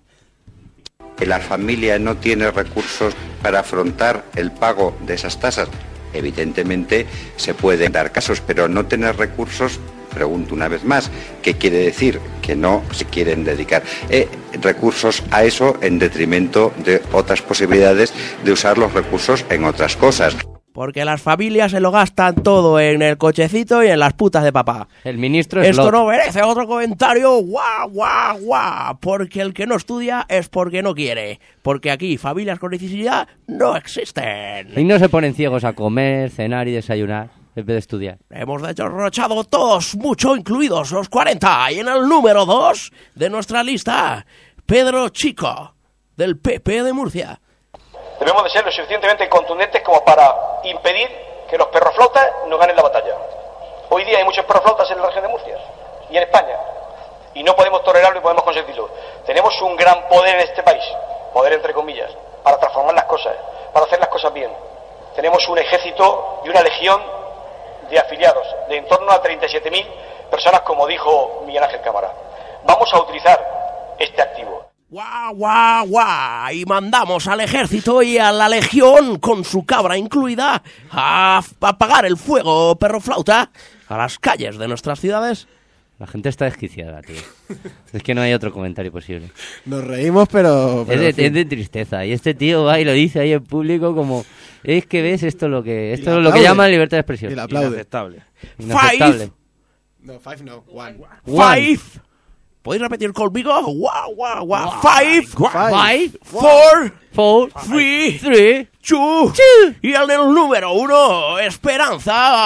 Que la familia no tiene recursos para afrontar el pago de esas tasas. Evidentemente se pueden dar casos, pero no tener recursos, pregunto una vez más, ¿qué quiere decir? Que no se quieren dedicar eh, recursos a eso en detrimento de otras posibilidades de usar los recursos en otras cosas. Porque las familias se lo gastan todo en el cochecito y en las putas de papá. El ministro es Esto Lot. no merece otro comentario. Guau, guau, guau. Porque el que no estudia es porque no quiere. Porque aquí familias con necesidad no existen. Y no se ponen ciegos a comer, cenar y desayunar en vez de estudiar. Hemos derrochado todos mucho, incluidos los cuarenta. Y en el número dos de nuestra lista, Pedro Chico, del P P de Murcia. Debemos de ser lo suficientemente contundentes como para impedir que los perroflautas nos ganen la batalla. Hoy día hay muchos perroflautas en la región de Murcia y en España, y no podemos tolerarlo y podemos consentirlo. Tenemos un gran poder en este país, poder entre comillas, para transformar las cosas, para hacer las cosas bien. Tenemos un ejército y una legión de afiliados, de en torno a treinta y siete mil personas, como dijo Miguel Ángel Cámara. Vamos a utilizar este activo. ¡Guau, guau, guau! Y mandamos al ejército y a la legión, con su cabra incluida, a apagar el fuego perroflauta a las calles de nuestras ciudades. La gente está desquiciada, tío. Es que no hay otro comentario posible. Nos reímos, pero... pero Es de, en fin. es de tristeza. Y este tío va y lo dice ahí en público como... Es que ves esto es lo que... Esto le es lo que aplaude. llaman libertad de expresión. Y le aplaude. Inaceptable. Inaceptable. No, five no, one. Five. ¿Podéis repetir conmigo? Guau, guau, guau. Five. Five. Four. Four. Three. Three. Two. Y en el número uno, Esperanza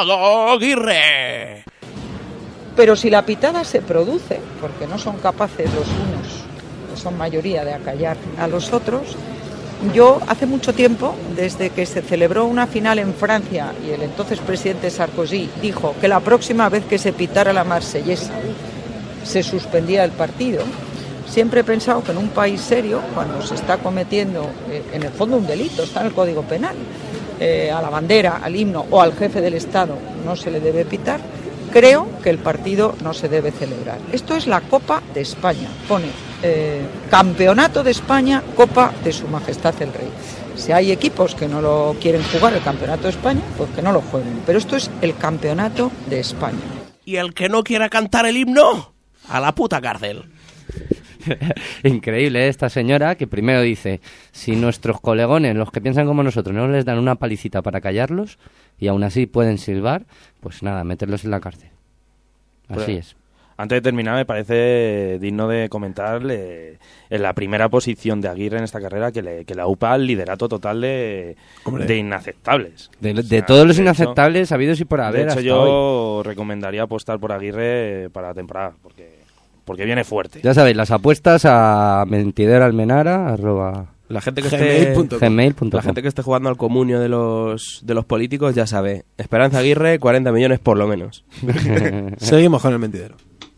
Aguirre. Pero si la pitada se produce, porque no son capaces los unos, que son mayoría, de acallar a los otros, yo hace mucho tiempo, desde que se celebró una final en Francia y el entonces presidente Sarkozy dijo que la próxima vez que se pitara la marsellesa se suspendía el partido, siempre he pensado que en un país serio, cuando se está cometiendo eh, en el fondo un delito, está en el Código Penal, eh, a la bandera, al himno o al jefe del Estado no se le debe pitar, creo que el partido no se debe celebrar. Esto es la Copa de España, pone eh, Campeonato de España, Copa de Su Majestad el Rey. Si hay equipos que no lo quieren jugar el Campeonato de España, pues que no lo jueguen, pero esto es el Campeonato de España. ¿Y el que no quiera cantar el himno? A la puta cárcel. Increíble, ¿eh? Esta señora que primero dice, si nuestros colegones, los que piensan como nosotros, no les dan una palicita para callarlos y aún así pueden silbar, pues nada, meterlos en la cárcel. Así Pues, es. Antes de terminar, me parece digno de comentar eh, en la primera posición de Aguirre en esta carrera que, le, que la U P A el liderato total de, Hombre. de inaceptables. De, de O sea, todos los de hecho- inaceptables habidos y por haber De hecho, hasta yo hoy. recomendaría apostar por Aguirre para la temporada, porque, porque viene fuerte. Ya sabéis, las apuestas a mentideralmenara arroba La gente que gmail esté punto com. gmail punto com. la gente que esté jugando al comunio de los de los políticos ya sabe. Esperanza Aguirre, cuarenta millones por lo menos. Seguimos con el mentidero.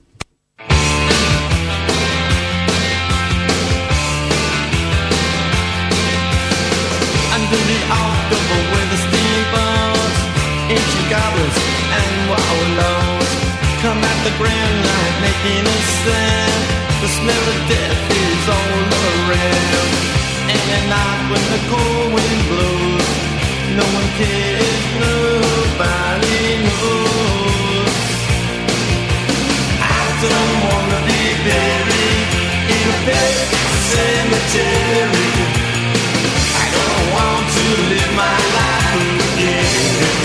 Under the October with the steamboats, ancient goblins and wallows come at the grand light making a sound. The smell of death is all around. And at night when the cold wind blows, no one cares, nobody knows. I don't wanna be buried in a pet cemetery. I don't want to live my life again.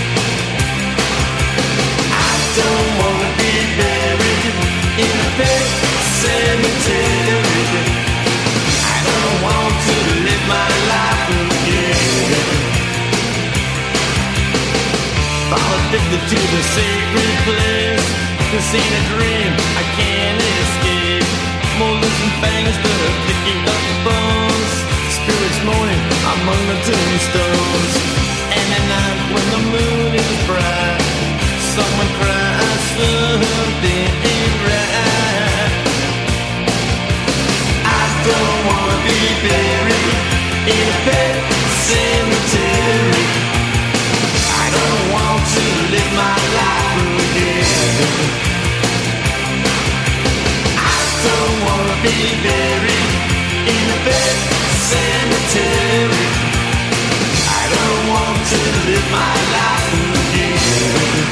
I don't want to be buried in a pet cemetery. I don't want to live my life addicted to the sacred place. This ain't a dream, I can't escape. Molars and fangs that are picking up bones. Spirits moaning among the tombstones. And at night when the moon is bright, someone cries something ain't right. I don't wanna be buried in a pet cemetery. I don't want to live my life again. I don't wanna be buried in a pet cemetery. I don't want to live my life again.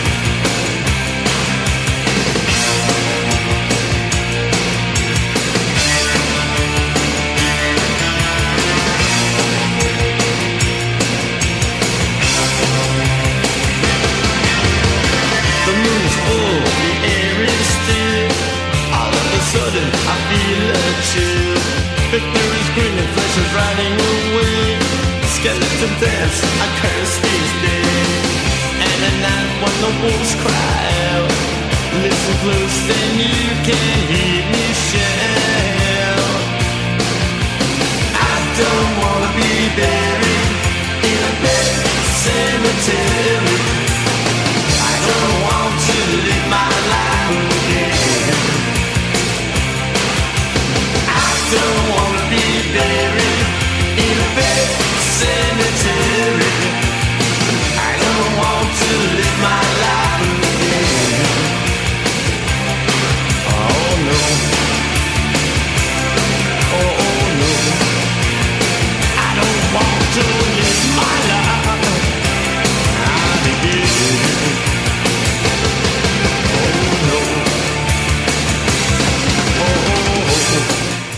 Sudden, I feel a chill. Victor is grinning, flesh is riding away. Skeleton dance, I curse these days. And at night when the wolves cry out, listen close, then you can hear me shout. I don't wanna be buried in a pet cemetery. I don't want to live my life again. I don't wanna be buried in a pet cemetery. I don't want to live my life again. Oh no. Oh, oh no. I don't want to live my life again. Oh no. Oh, oh, oh.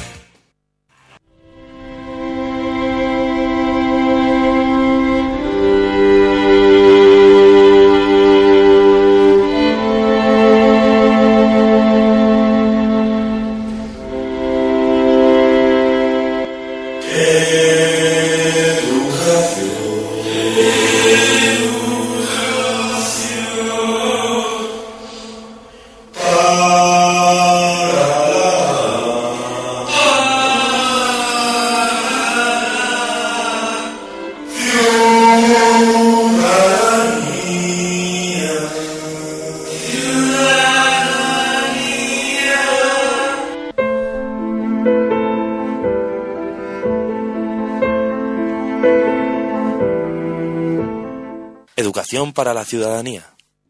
Educación para la ciudadanía.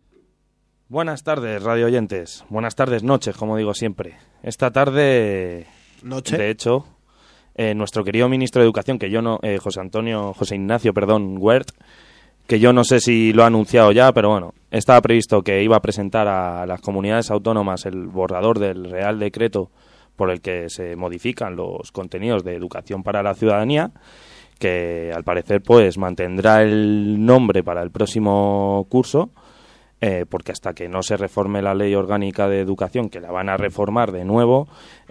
Buenas tardes, radio oyentes. Buenas tardes, noches, como digo siempre. Esta tarde, ¿Noche? de hecho, eh, nuestro querido ministro de Educación, que yo no, eh, José Antonio, José Ignacio, perdón, Wert, que yo no sé si lo ha anunciado ya, pero bueno, estaba previsto que iba a presentar a las comunidades autónomas el borrador del Real Decreto por el que se modifican los contenidos de Educación para la ciudadanía, que al parecer pues mantendrá el nombre para el próximo curso, eh, porque hasta que no se reforme la Ley Orgánica de Educación, que la van a reformar de nuevo,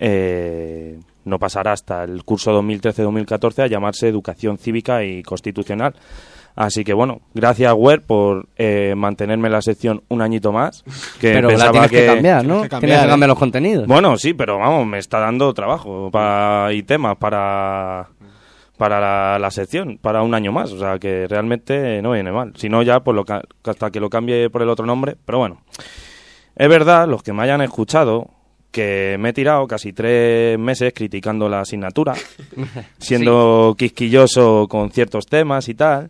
eh, no pasará hasta el curso dos mil trece dos mil catorce a llamarse Educación Cívica y Constitucional. Así que bueno, gracias Web por eh, mantenerme la sección un añito más. Que pero pensaba la tienes que, que cambiar, ¿no? Que cambiar, tienes que cambiar ¿eh? los contenidos. Bueno, sí, pero vamos, me está dando trabajo para, y temas para... para la, la sección, para un año más, o sea que realmente no viene mal, si no ya pues lo, hasta que lo cambie por el otro nombre, pero bueno, es verdad, los que me hayan escuchado, que me he tirado casi tres meses criticando la asignatura, siendo sí. quisquilloso con ciertos temas y tal,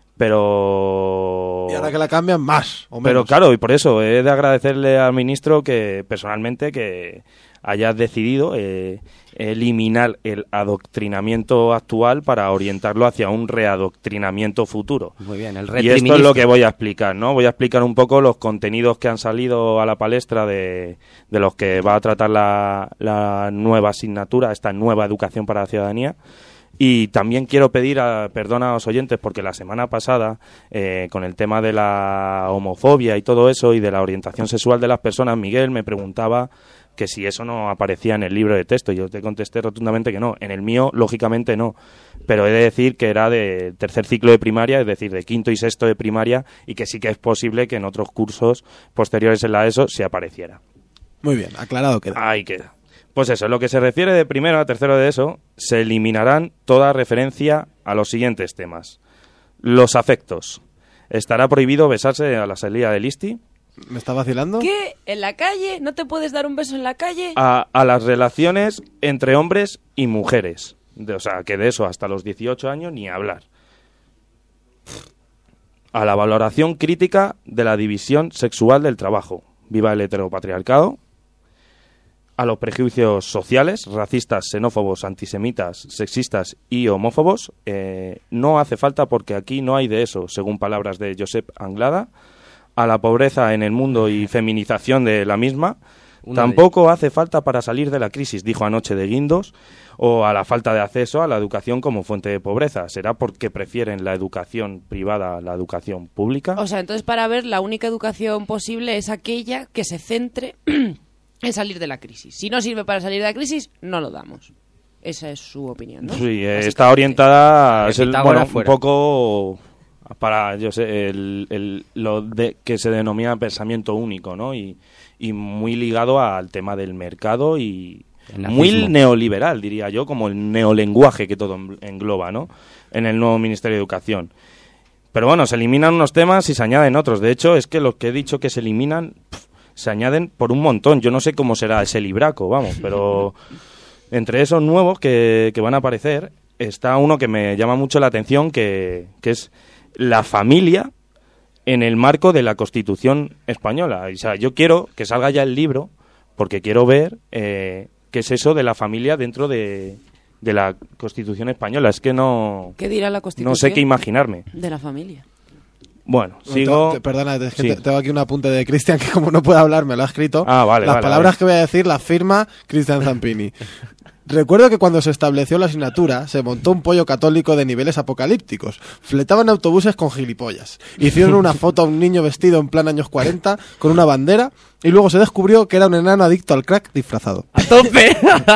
pero... Y ahora que la cambian, más o menos. Pero claro, y por eso he de agradecerle al ministro que personalmente que haya decidido eh, eliminar el adoctrinamiento actual para orientarlo hacia un readoctrinamiento futuro. Muy bien, el Y esto es lo que voy a explicar, ¿no? Voy a explicar un poco los contenidos que han salido a la palestra de, de los que va a tratar la, la nueva asignatura, esta nueva educación para la ciudadanía. Y también quiero pedir a, perdón a los oyentes porque la semana pasada, eh, con el tema de la homofobia y todo eso y de la orientación sexual de las personas, Miguel me preguntaba que si eso no aparecía en el libro de texto. Yo te contesté rotundamente que no. En el mío, lógicamente, no. Pero he de decir que era de tercer ciclo de primaria, es decir, de quinto y sexto de primaria, y que sí que es posible que en otros cursos posteriores en la ESO se apareciera. Muy bien, aclarado queda. Ahí queda. Pues eso, en lo que se refiere de primero a tercero de ESO, se eliminarán toda referencia a los siguientes temas. Los afectos. Estará prohibido besarse a la salida del ISTI. ¿Me está vacilando? ¿Qué? ¿En la calle? ¿No te puedes dar un beso en la calle? A, a las relaciones entre hombres y mujeres. De, o sea, que de eso hasta los dieciocho años ni hablar. A la valoración crítica de la división sexual del trabajo. Viva el heteropatriarcado. A los prejuicios sociales, racistas, xenófobos, antisemitas, sexistas y homófobos. Eh, no hace falta porque aquí no hay de eso, según palabras de Josep Anglada. A la pobreza en el mundo y feminización de la misma. Una Tampoco hace falta para salir de la crisis, dijo anoche de Guindos. O a la falta de acceso a la educación como fuente de pobreza. ¿Será porque prefieren la educación privada a la educación pública? O sea, entonces para ver, la única educación posible es aquella que se centre en salir de la crisis. Si no sirve para salir de la crisis, no lo damos. Esa es su opinión, ¿no? Sí, eh, está orientada es el, Pitágoras bueno, un fuera. poco para, yo sé, el, el- lo de, que se denomina pensamiento único, ¿no? Y, y muy ligado al tema del mercado y El muy nazismo. neoliberal, diría yo, como el neolenguaje que todo engloba, ¿no? En el nuevo Ministerio de Educación. Pero bueno, se eliminan unos temas y se añaden otros. De hecho, es que los que he dicho que se eliminan pf, se añaden por un montón. Yo no sé cómo será ese libraco, vamos, pero entre esos nuevos que, que van a aparecer está uno que me llama mucho la atención, que, que es la familia en el marco de la Constitución española. O sea, yo quiero que salga ya el libro porque quiero ver eh, qué es eso de la familia dentro de, de la Constitución española. Es que no, ¿Qué dirá la Constitución? no sé qué imaginarme. De la familia. Bueno, No, sigo... te- te- perdona, es que Sí. te- tengo aquí un apunte de Cristian que como no puede hablar me lo ha escrito. Ah, vale, Las vale, palabras vale. que voy a decir las firma Cristian Zampini. Recuerdo que cuando se estableció la asignatura se montó un pollo católico de niveles apocalípticos. Fletaban autobuses con gilipollas. Hicieron una foto a un niño vestido en plan años cuarenta con una bandera y luego se descubrió que era un enano adicto al crack disfrazado. ¡A tope!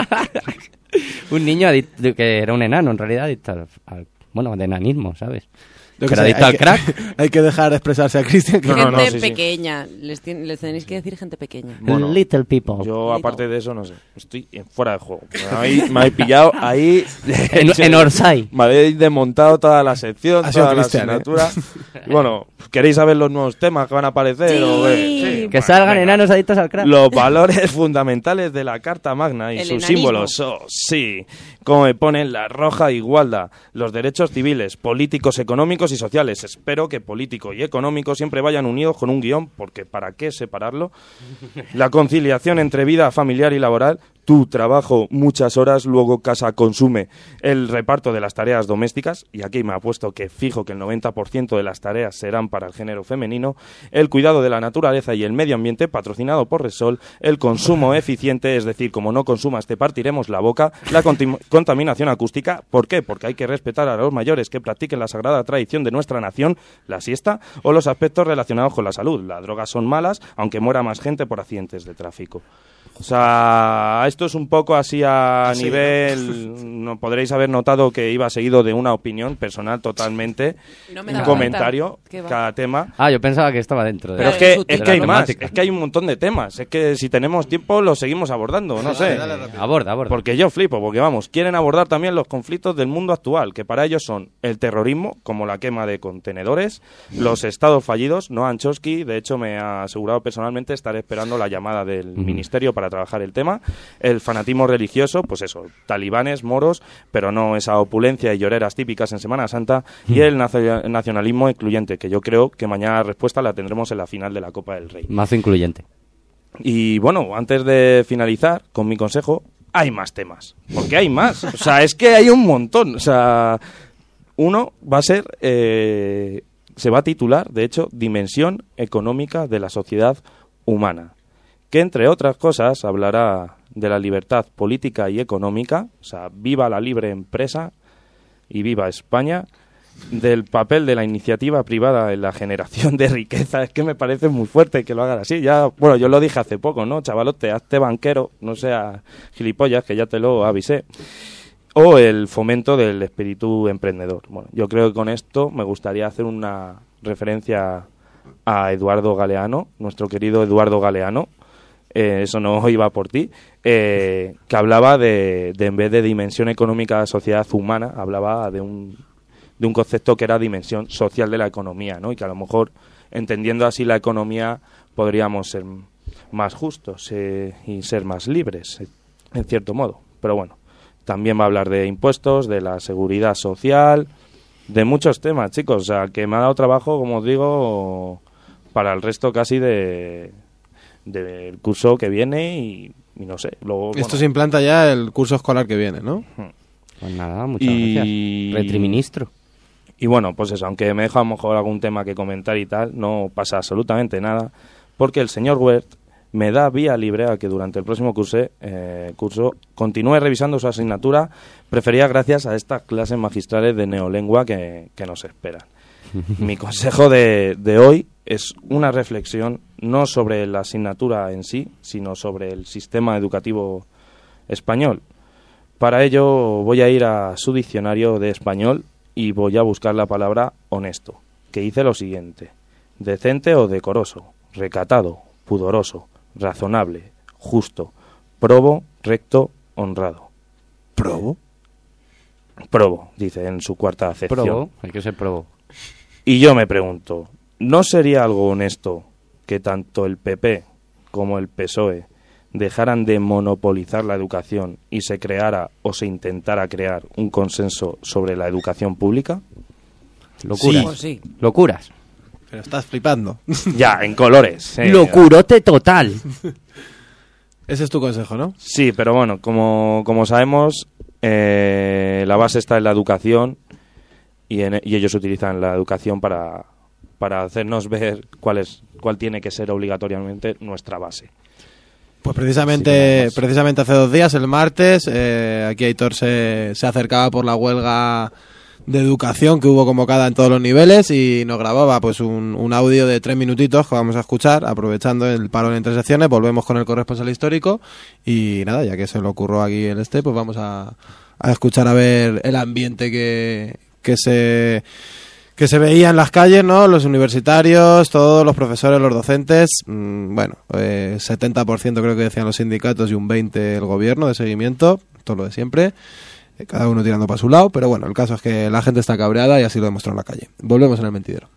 Un niño adicto, que era un enano, en realidad, adicto al, al- bueno, de enanismo, ¿sabes? Yo Que qué era sé, adicto hay al que- crack. Hay que dejar expresarse a Cristian. que- Gente pequeña. Les, tien- les tenéis que decir gente pequeña. Bueno, Little people. Yo, aparte de eso, no sé. Estoy en- fuera de juego. Me habéis, me habéis pillado ahí. En- en Orsay. Me habéis desmontado toda la sección, Ha sido toda la Cristian, ¿eh? asignatura. Y bueno, ¿queréis saber los nuevos temas que van a aparecer? o qué? Sí, Que bueno, salgan venga. enanos adictos al crack. Los valores fundamentales de la Carta Magna y El sus enanismo. símbolos. Oh, sí, como me ponen la roja igualdad, los derechos civiles, políticos, económicos y sociales. Espero que político y económico siempre vayan unidos con un guión, porque ¿para qué separarlo? La conciliación entre vida familiar y laboral. Tu trabajo, muchas horas, luego casa consume. El reparto de las tareas domésticas, y aquí me apuesto que fijo que el noventa por ciento de las tareas serán para el género femenino. El cuidado de la naturaleza y el medio ambiente, patrocinado por Resol. El consumo eficiente, es decir, como no consumas te partiremos la boca. La contim- contaminación acústica, ¿por qué? Porque hay que respetar a los mayores que practiquen la sagrada tradición de nuestra nación, la siesta, o los aspectos relacionados con la salud. Las drogas son malas, aunque muera más gente por accidentes de tráfico. O sea, esto es un poco así a Sí, nivel... No podréis haber notado que iba seguido de una opinión personal totalmente, No me un da comentario, cuenta. ¿Qué va? cada tema. Ah, yo pensaba que estaba dentro de Pero es de que, su es tema, que hay ¿no? más, temática. es que hay un montón de temas. Es que si tenemos tiempo los seguimos abordando, no sé. Aborda, aborda. Porque yo flipo, porque vamos, quieren abordar también los conflictos del mundo actual, que para ellos son el terrorismo, como la quema de contenedores, los estados fallidos, Noam Chomsky, de hecho me ha asegurado personalmente estar esperando la llamada del Ujú. ministerio para trabajar el tema, el fanatismo religioso, pues eso, talibanes, moros, pero no esa opulencia y lloreras típicas en Semana Santa, y el nacio- nacionalismo excluyente, que yo creo que mañana la respuesta la tendremos en la final de la Copa del Rey. Mazo incluyente. Y bueno, antes de finalizar con mi consejo, hay más temas. Porque hay más. O sea, es que hay un montón. O sea, uno va a ser, eh, se va a titular, de hecho, Dimensión Económica de la Sociedad Humana. Que entre otras cosas hablará de la libertad política y económica. O sea, viva la libre empresa y viva España. del papel de la iniciativa privada en la generación de riqueza, es que me parece muy fuerte que lo hagan así. Ya, bueno, yo lo dije hace poco, ¿no? Chavalote, hazte banquero, no seas gilipollas, que ya te lo avisé. O el fomento del espíritu emprendedor. Bueno, yo creo que con esto me gustaría hacer una referencia a Eduardo Galeano, nuestro querido Eduardo Galeano, eh, eso no iba por ti, eh, que hablaba de, de, en vez de dimensión económica de la sociedad humana, hablaba de un, de un concepto que era dimensión social de la economía, ¿no? Y que a lo mejor, entendiendo así la economía, podríamos ser más justos eh, y ser más libres, eh, en cierto modo. Pero bueno, también va a hablar de impuestos, de la seguridad social, de muchos temas, chicos. O sea, que me ha dado trabajo, como os digo, para el resto casi de del curso que viene y, y no sé. Luego, Esto bueno. se implanta ya el curso escolar que viene, ¿no? Pues nada, muchas Y- gracias. Retriministro. Y bueno, pues eso, aunque me deja a lo mejor algún tema que comentar y tal, no pasa absolutamente nada, porque el señor Wert me da vía libre a que durante el próximo curso, eh, curso continúe revisando su asignatura preferida gracias a estas clases magistrales de neolengua que, que nos esperan. Mi consejo de, de hoy es una reflexión no sobre la asignatura en sí, sino sobre el sistema educativo español. Para ello voy a ir a su diccionario de español y voy a buscar la palabra honesto, que dice lo siguiente: decente o decoroso, recatado, pudoroso, razonable, justo, probo, recto, honrado. ¿Probo? Probo, dice en su cuarta acepción. Probo, hay que ser probo. Y yo me pregunto, ¿no sería algo honesto que tanto el P P como el P S O E dejaran de monopolizar la educación y se creara o se intentara crear un consenso sobre la educación pública? Locuras. Pues sí. Locuras. Pero estás flipando. Ya, en colores. eh. Locurote total. Ese es tu consejo, ¿no? Sí, pero bueno, como, como sabemos, eh, la base está en la educación y, en- y ellos utilizan la educación para, para hacernos ver cuál, es, cuál tiene que ser obligatoriamente nuestra base. Pues precisamente, precisamente hace dos días, el martes, eh, aquí Aitor se, se acercaba por la huelga de educación que hubo convocada en todos los niveles y nos grababa pues un, un audio de tres minutitos que vamos a escuchar, aprovechando el parón entre secciones. Volvemos con el corresponsal histórico y nada, ya que se le ocurrió aquí el este, pues vamos a, a escuchar a ver el ambiente que, que se... que se veía en las calles, ¿no? Los universitarios, todos los profesores, los docentes, mmm, bueno, eh, setenta por ciento creo que decían los sindicatos y un veinte por ciento el gobierno de seguimiento, todo lo de siempre, eh, cada uno tirando para su lado, pero bueno, el caso es que la gente está cabreada y así lo demostró en la calle. Volvemos en el mentidero.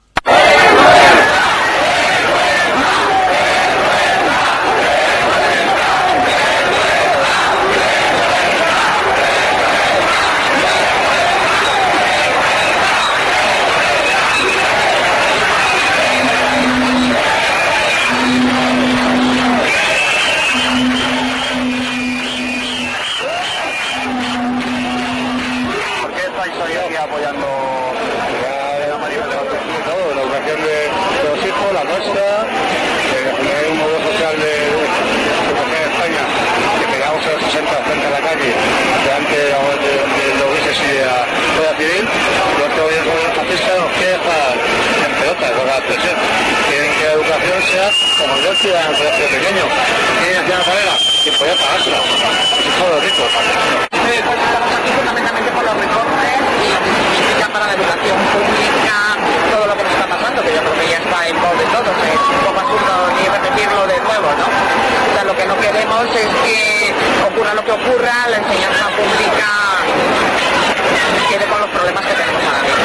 ¿Por qué estáis hoy aquí apoyando la manifestación y todo? La educación de los hijos, la nuestra, que hay un modo social de de España, que pegamos a los sesenta frente a la calle, delante de, de, de los grises y de la sociedad civil. Nuestro gobierno fascista nos quiere dejar en pelotas con la presión. Quieren que la educación sea como el del ciudadano desde pequeño. ¿Quieren hacer una carrera? Y podía pagársela. Hijos de los ricos. Estamos aquí fundamentalmente por los recortes y lo que significa para la educación pública todo lo que nos está pasando, que yo creo que ya está en voz de todos, es un poco absurdo ni repetirlo de nuevo, ¿no? O sea, lo que no queremos es que ocurra lo que ocurra, la enseñanza pública quede con los problemas que tenemos ahora mismo.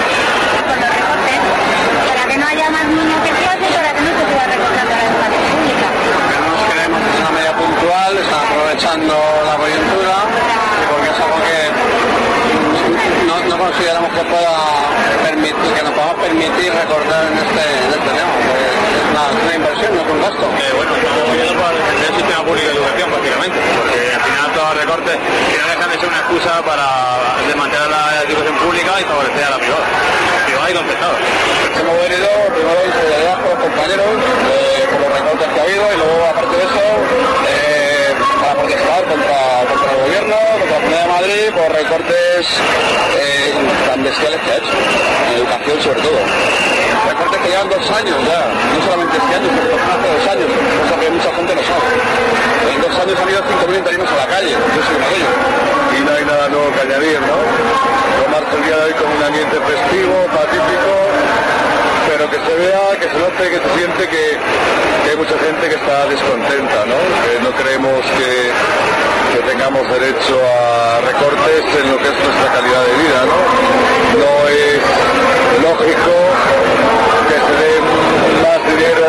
Para que no haya más niños que clase, para que no se siga recortando la educación pública. No queremos que sea una medida puntual, están aprovechando la coyuntura y porque es algo que no, no consideramos que pueda permitir, que nos podamos permitir recortar en este, en este tema. Es una, una inversión, no es un gasto. Eh, bueno, estamos apoyando para defender el sistema público de educación, básicamente, porque al final todos los recortes que no dejan de ser una excusa para desmantelar la educación pública y favorecer a la privada. Privada y concertada. Hemos venido primero en solidaridad con los compañeros, eh, por los recortes que ha habido, y luego, aparte de eso, eh, para protestar contra, contra el gobierno, contra la Comunidad de Madrid, por recortes eh, tan bestiales que ha hecho, en educación sobre todo. Recortes que llevan dos años ya, no solamente este año, sino hace dos años, cosa que mucha gente no sabe. En dos años han ido cinco mil interinos a la calle, yo soy uno de ellos. Y no hay nada nuevo que añadir, ¿no? Tomarse el día de hoy como un ambiente festivo, pacífico, pero que se vea, que se note, que se siente que, que hay mucha gente que está descontenta, ¿no? Que no creemos que, que tengamos derecho a recortes en lo que es nuestra calidad de vida, ¿no? No es lógico que se dé más dinero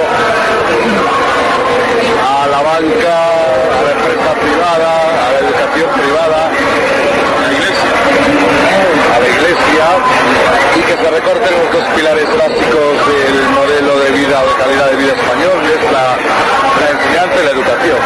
a la banca, a la empresa privada, a la educación privada, a la iglesia, a la iglesia, y que se recorten los dos pilares básicos del modelo de vida o de calidad de vida español, que es la, la enseñanza y la educación.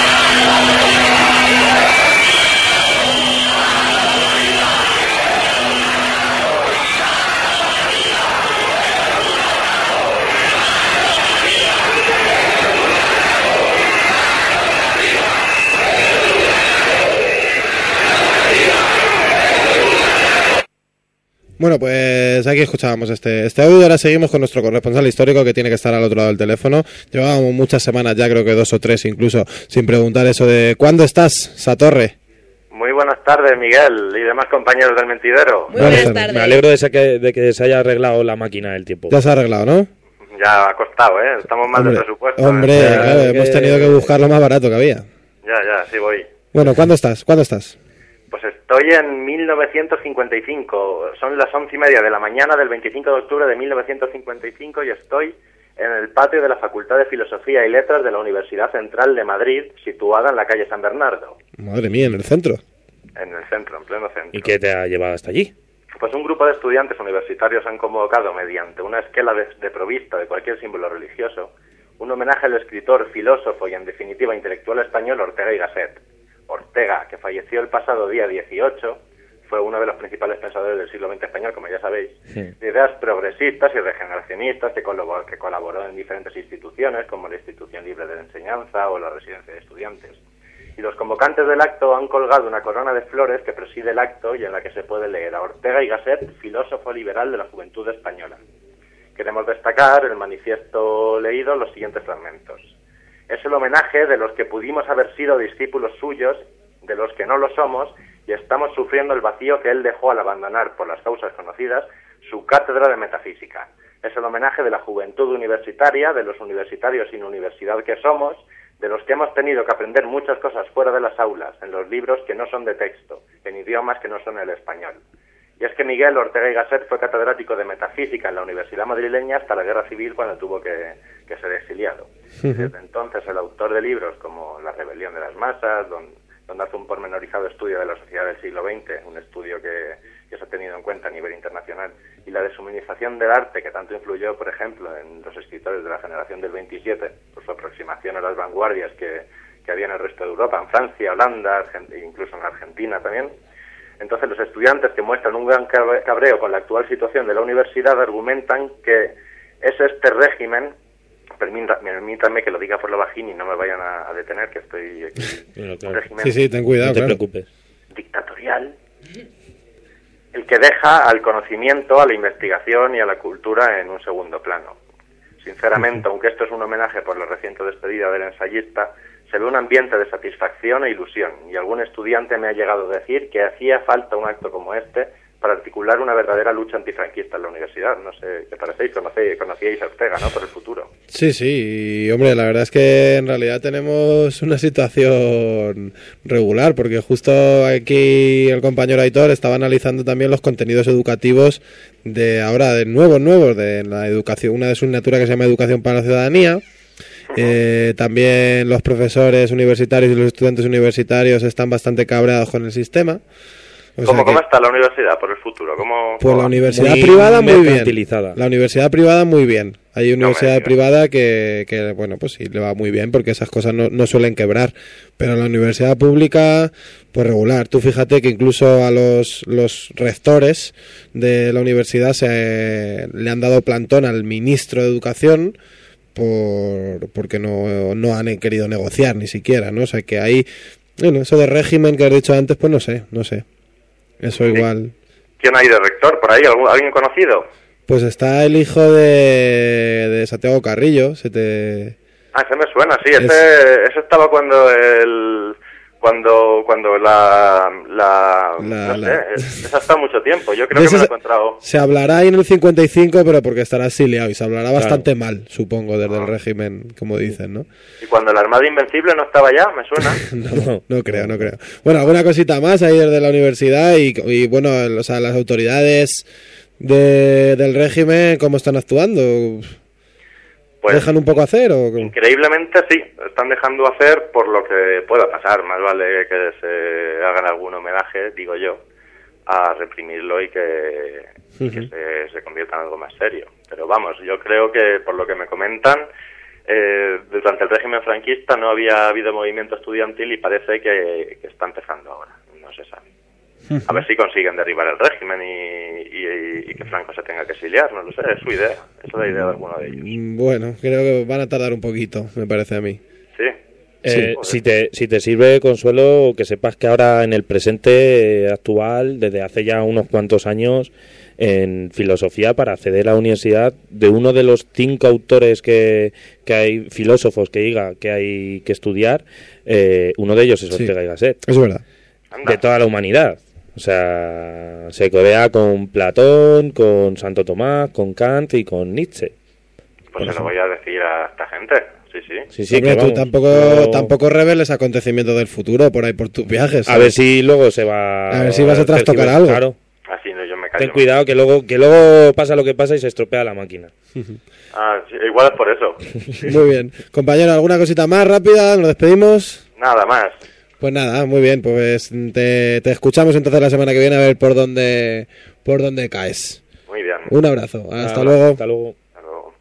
Bueno, pues aquí escuchábamos este, este audio. Ahora seguimos con nuestro corresponsal histórico que tiene que estar al otro lado del teléfono. Llevábamos muchas semanas ya, creo que dos o tres incluso, sin preguntar eso de ¿cuándo estás, Satorre? Muy buenas tardes, Miguel y demás compañeros del Mentidero. Muy buenas bueno, tardes. Me alegro de, ese que, de que se haya arreglado la máquina del tiempo. Ya se ha arreglado, ¿no? Ya ha costado, ¿eh? Estamos mal de presupuesto. Hombre, ¿eh? claro, que... hemos tenido que buscar lo más barato que había. Ya, ya, sí voy. Bueno, ¿cuándo estás? ¿Cuándo estás? Pues estoy en mil novecientos cincuenta y cinco, son las once y media de la mañana del veinticinco de octubre de mil novecientos cincuenta y cinco y estoy en el patio de la Facultad de Filosofía y Letras de la Universidad Central de Madrid, situada en la calle San Bernardo. Madre mía, ¿en el centro? En el centro, en pleno centro. ¿Y qué te ha llevado hasta allí? Pues un grupo de estudiantes universitarios han convocado mediante una esquela de, de provista de cualquier símbolo religioso un homenaje al escritor, filósofo y en definitiva intelectual español Ortega y Gasset. Ortega, que falleció el pasado día dieciocho, fue uno de los principales pensadores del siglo veinte español, como ya sabéis, sí. de ideas progresistas y regeneracionistas, que colaboró, que colaboró en diferentes instituciones, como la Institución Libre de Enseñanza o la Residencia de Estudiantes. Y los convocantes del acto han colgado una corona de flores que preside el acto y en la que se puede leer a Ortega y Gasset, filósofo liberal de la juventud española. Queremos destacar el manifiesto leído los siguientes fragmentos. Es el homenaje de los que pudimos haber sido discípulos suyos, de los que no lo somos, y estamos sufriendo el vacío que él dejó al abandonar, por las causas conocidas, su cátedra de metafísica. Es el homenaje de la juventud universitaria, de los universitarios sin universidad que somos, de los que hemos tenido que aprender muchas cosas fuera de las aulas, en los libros que no son de texto, en idiomas que no son el español. Y es que Miguel Ortega y Gasset fue catedrático de metafísica en la Universidad Madrileña hasta la Guerra Civil, cuando tuvo que, que ser exiliado. Uh-huh. Desde entonces, el autor de libros como La rebelión de las masas, donde, donde hace un pormenorizado estudio de la sociedad del siglo veinte, un estudio que, que se ha tenido en cuenta a nivel internacional, y la deshumanización del arte, que tanto influyó, por ejemplo, en los escritores de la generación del veintisiete, por su aproximación a las vanguardias que, que había en el resto de Europa, en Francia, Holanda, Argent- incluso en Argentina también. Entonces los estudiantes, que muestran un gran cabreo con la actual situación de la universidad, argumentan que es este régimen, permítanme que lo diga por lo bajín y no me vayan a, a detener, que estoy aquí, claro, claro. un régimen sí, sí, ten cuidado, no te claro. preocupes. dictatorial, el que deja al conocimiento, a la investigación y a la cultura en un segundo plano. Sinceramente, aunque esto es un homenaje por la reciente despedida del ensayista, se ve un ambiente de satisfacción e ilusión, y algún estudiante me ha llegado a decir que hacía falta un acto como este para articular una verdadera lucha antifranquista en la universidad. No sé qué parecéis, conocéis, conocíais a Ortega, ¿no?, por el futuro. Sí, sí, y hombre, la verdad es que en realidad tenemos una situación regular, porque justo aquí el compañero Aitor estaba analizando también los contenidos educativos de ahora, de nuevos, nuevos, de la educación, una asignatura que se llama Educación para la Ciudadanía. Eh, también los profesores universitarios y los estudiantes universitarios están bastante cabreados con el sistema. O ¿Cómo, sea ¿Cómo que, está la universidad por el futuro? ¿Cómo, pues cómo la universidad muy privada muy bien. mercantilizada. La universidad privada muy bien. Hay universidad no privada que, que, bueno, pues sí, le va muy bien porque esas cosas no, no suelen quebrar. Pero la universidad pública, pues regular. Tú fíjate que incluso a los, los rectores de la universidad se le han dado plantón al ministro de Educación por porque no, no han querido negociar ni siquiera, ¿no? O sea que ahí, bueno, eso de régimen que has dicho antes, pues no sé, no sé. Eso igual. ¿Quién hay de rector por ahí? ¿Algún- ¿Alguien conocido? Pues está el hijo de, de Santiago Carrillo, se te... Ah, ese me suena, sí. Es- Ese, ese estaba cuando el... Cuando, cuando la... la, La- no la- sé, es- esa está mucho tiempo. Yo creo De que me lo he ese- encontrado. Se hablará ahí en el cincuenta y cinco, pero porque estará exiliado y se hablará bastante mal, supongo, desde el régimen, como dicen, ¿no? Y cuando la Armada Invencible no estaba ya, me suena. No, no creo, no creo. Bueno, alguna cosita más ahí desde la universidad y, y bueno, el- o sea, las autoridades de, del régimen, ¿cómo están actuando? Pues, ¿Dejan un poco hacer o cómo? Increíblemente sí, están dejando hacer por lo que pueda pasar. Más vale que se hagan algún homenaje, digo yo, a reprimirlo y que, y que se, se convierta en algo más serio. Pero vamos, yo creo que por lo que me comentan, eh, durante el régimen franquista no había habido movimiento estudiantil y parece que, que está empezando ahora, no se sabe. A ver si consiguen derribar el régimen y, y, y que Franco se tenga que exiliar, no lo sé, es su idea, es la idea de alguno de ellos. Bueno, creo que van a tardar un poquito, me parece a mí. Sí. Eh, si, te, si te sirve, Consuelo, que sepas que ahora en el presente eh, actual, desde hace ya unos cuantos años, en filosofía, para acceder a la universidad, de uno de los cinco autores que, que hay, filósofos que diga que hay que estudiar, eh, uno de ellos es Sí. Ortega y Gasset. Es verdad. De toda la humanidad. O sea, se codea con Platón, con Santo Tomás, con Kant y con Nietzsche. Pues se lo voy a decir a esta gente, sí, sí. Sí, sí, Hombre, que tú vamos, tampoco, no- tampoco reveles acontecimientos del futuro por ahí por tus viajes. A ¿sabes? ver si luego se va... A ver si vas a trastocar tergiversar, algo. Claro. Así no, yo me callo. Ten cuidado que luego, que luego pasa lo que pasa y se estropea la máquina. Ah, sí, igual es por eso. Muy bien. Compañero, ¿alguna cosita más rápida? ¿Nos despedimos? Nada más. Pues nada, muy bien, pues te, te escuchamos entonces la semana que viene a ver por dónde por dónde caes. Muy bien. Un abrazo, hasta Nada, luego. Hasta luego. Hasta luego.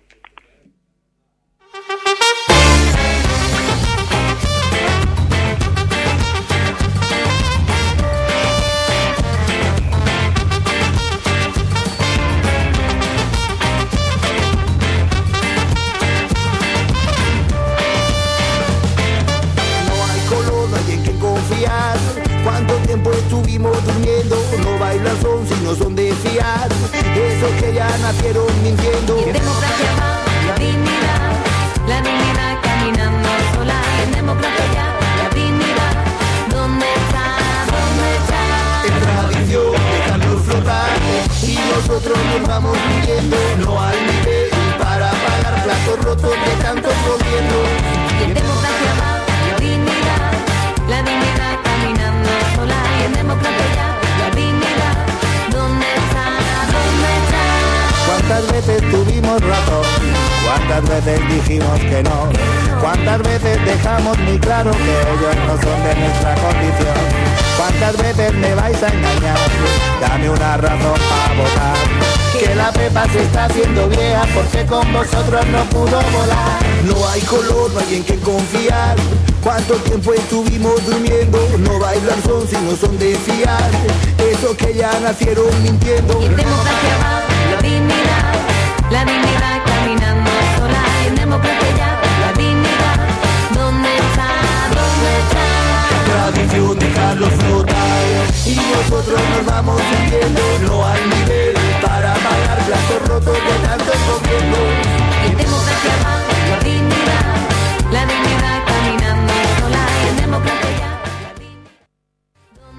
No hay color, no hay en quien confiar. ¿Cuánto tiempo estuvimos durmiendo? No bailan son si no son de fiar. Esos que ya nacieron mintiendo. Y en democracia va la dignidad, la dignidad caminando sola. Y en democracia ya la dignidad, ¿dónde está? ¿Dónde está? En tradición dejarnos flotar y nosotros nos vamos hundiendo. No hay nivel para pagar platos rotos de tanto gobierno. Y en democracia va la dignidad, la dignidad caminando sola. Y en democracia ya la dignidad, ¿dónde está? ¿Dónde está? ¿Cuántas veces tuvimos razón? ¿Cuántas veces dijimos que no? ¿Cuántas veces dejamos muy claro que ellos no son de nuestra condición? ¿Cuántas veces me vais a engañar? Dame una razón para votar. Que la Pepa se está haciendo vieja porque con vosotros no pudo volar. No hay color, no hay en quien confiar. ¿Cuánto tiempo estuvimos durmiendo? No bailan son si no son de fiar. Esos que ya nacieron mintiendo. Y en democracia va la dignidad, la dignidad caminando sola. Y en democracia ya la dignidad, ¿dónde está? ¿Dónde está? Tradición dejarlos flotar y nosotros nos vamos hundiendo. No hay nivel para pagar platos rotos de tanto gobierno. Y en democracia va la dignidad, la dignidad caminando sola. Y en democracia ya la dignidad.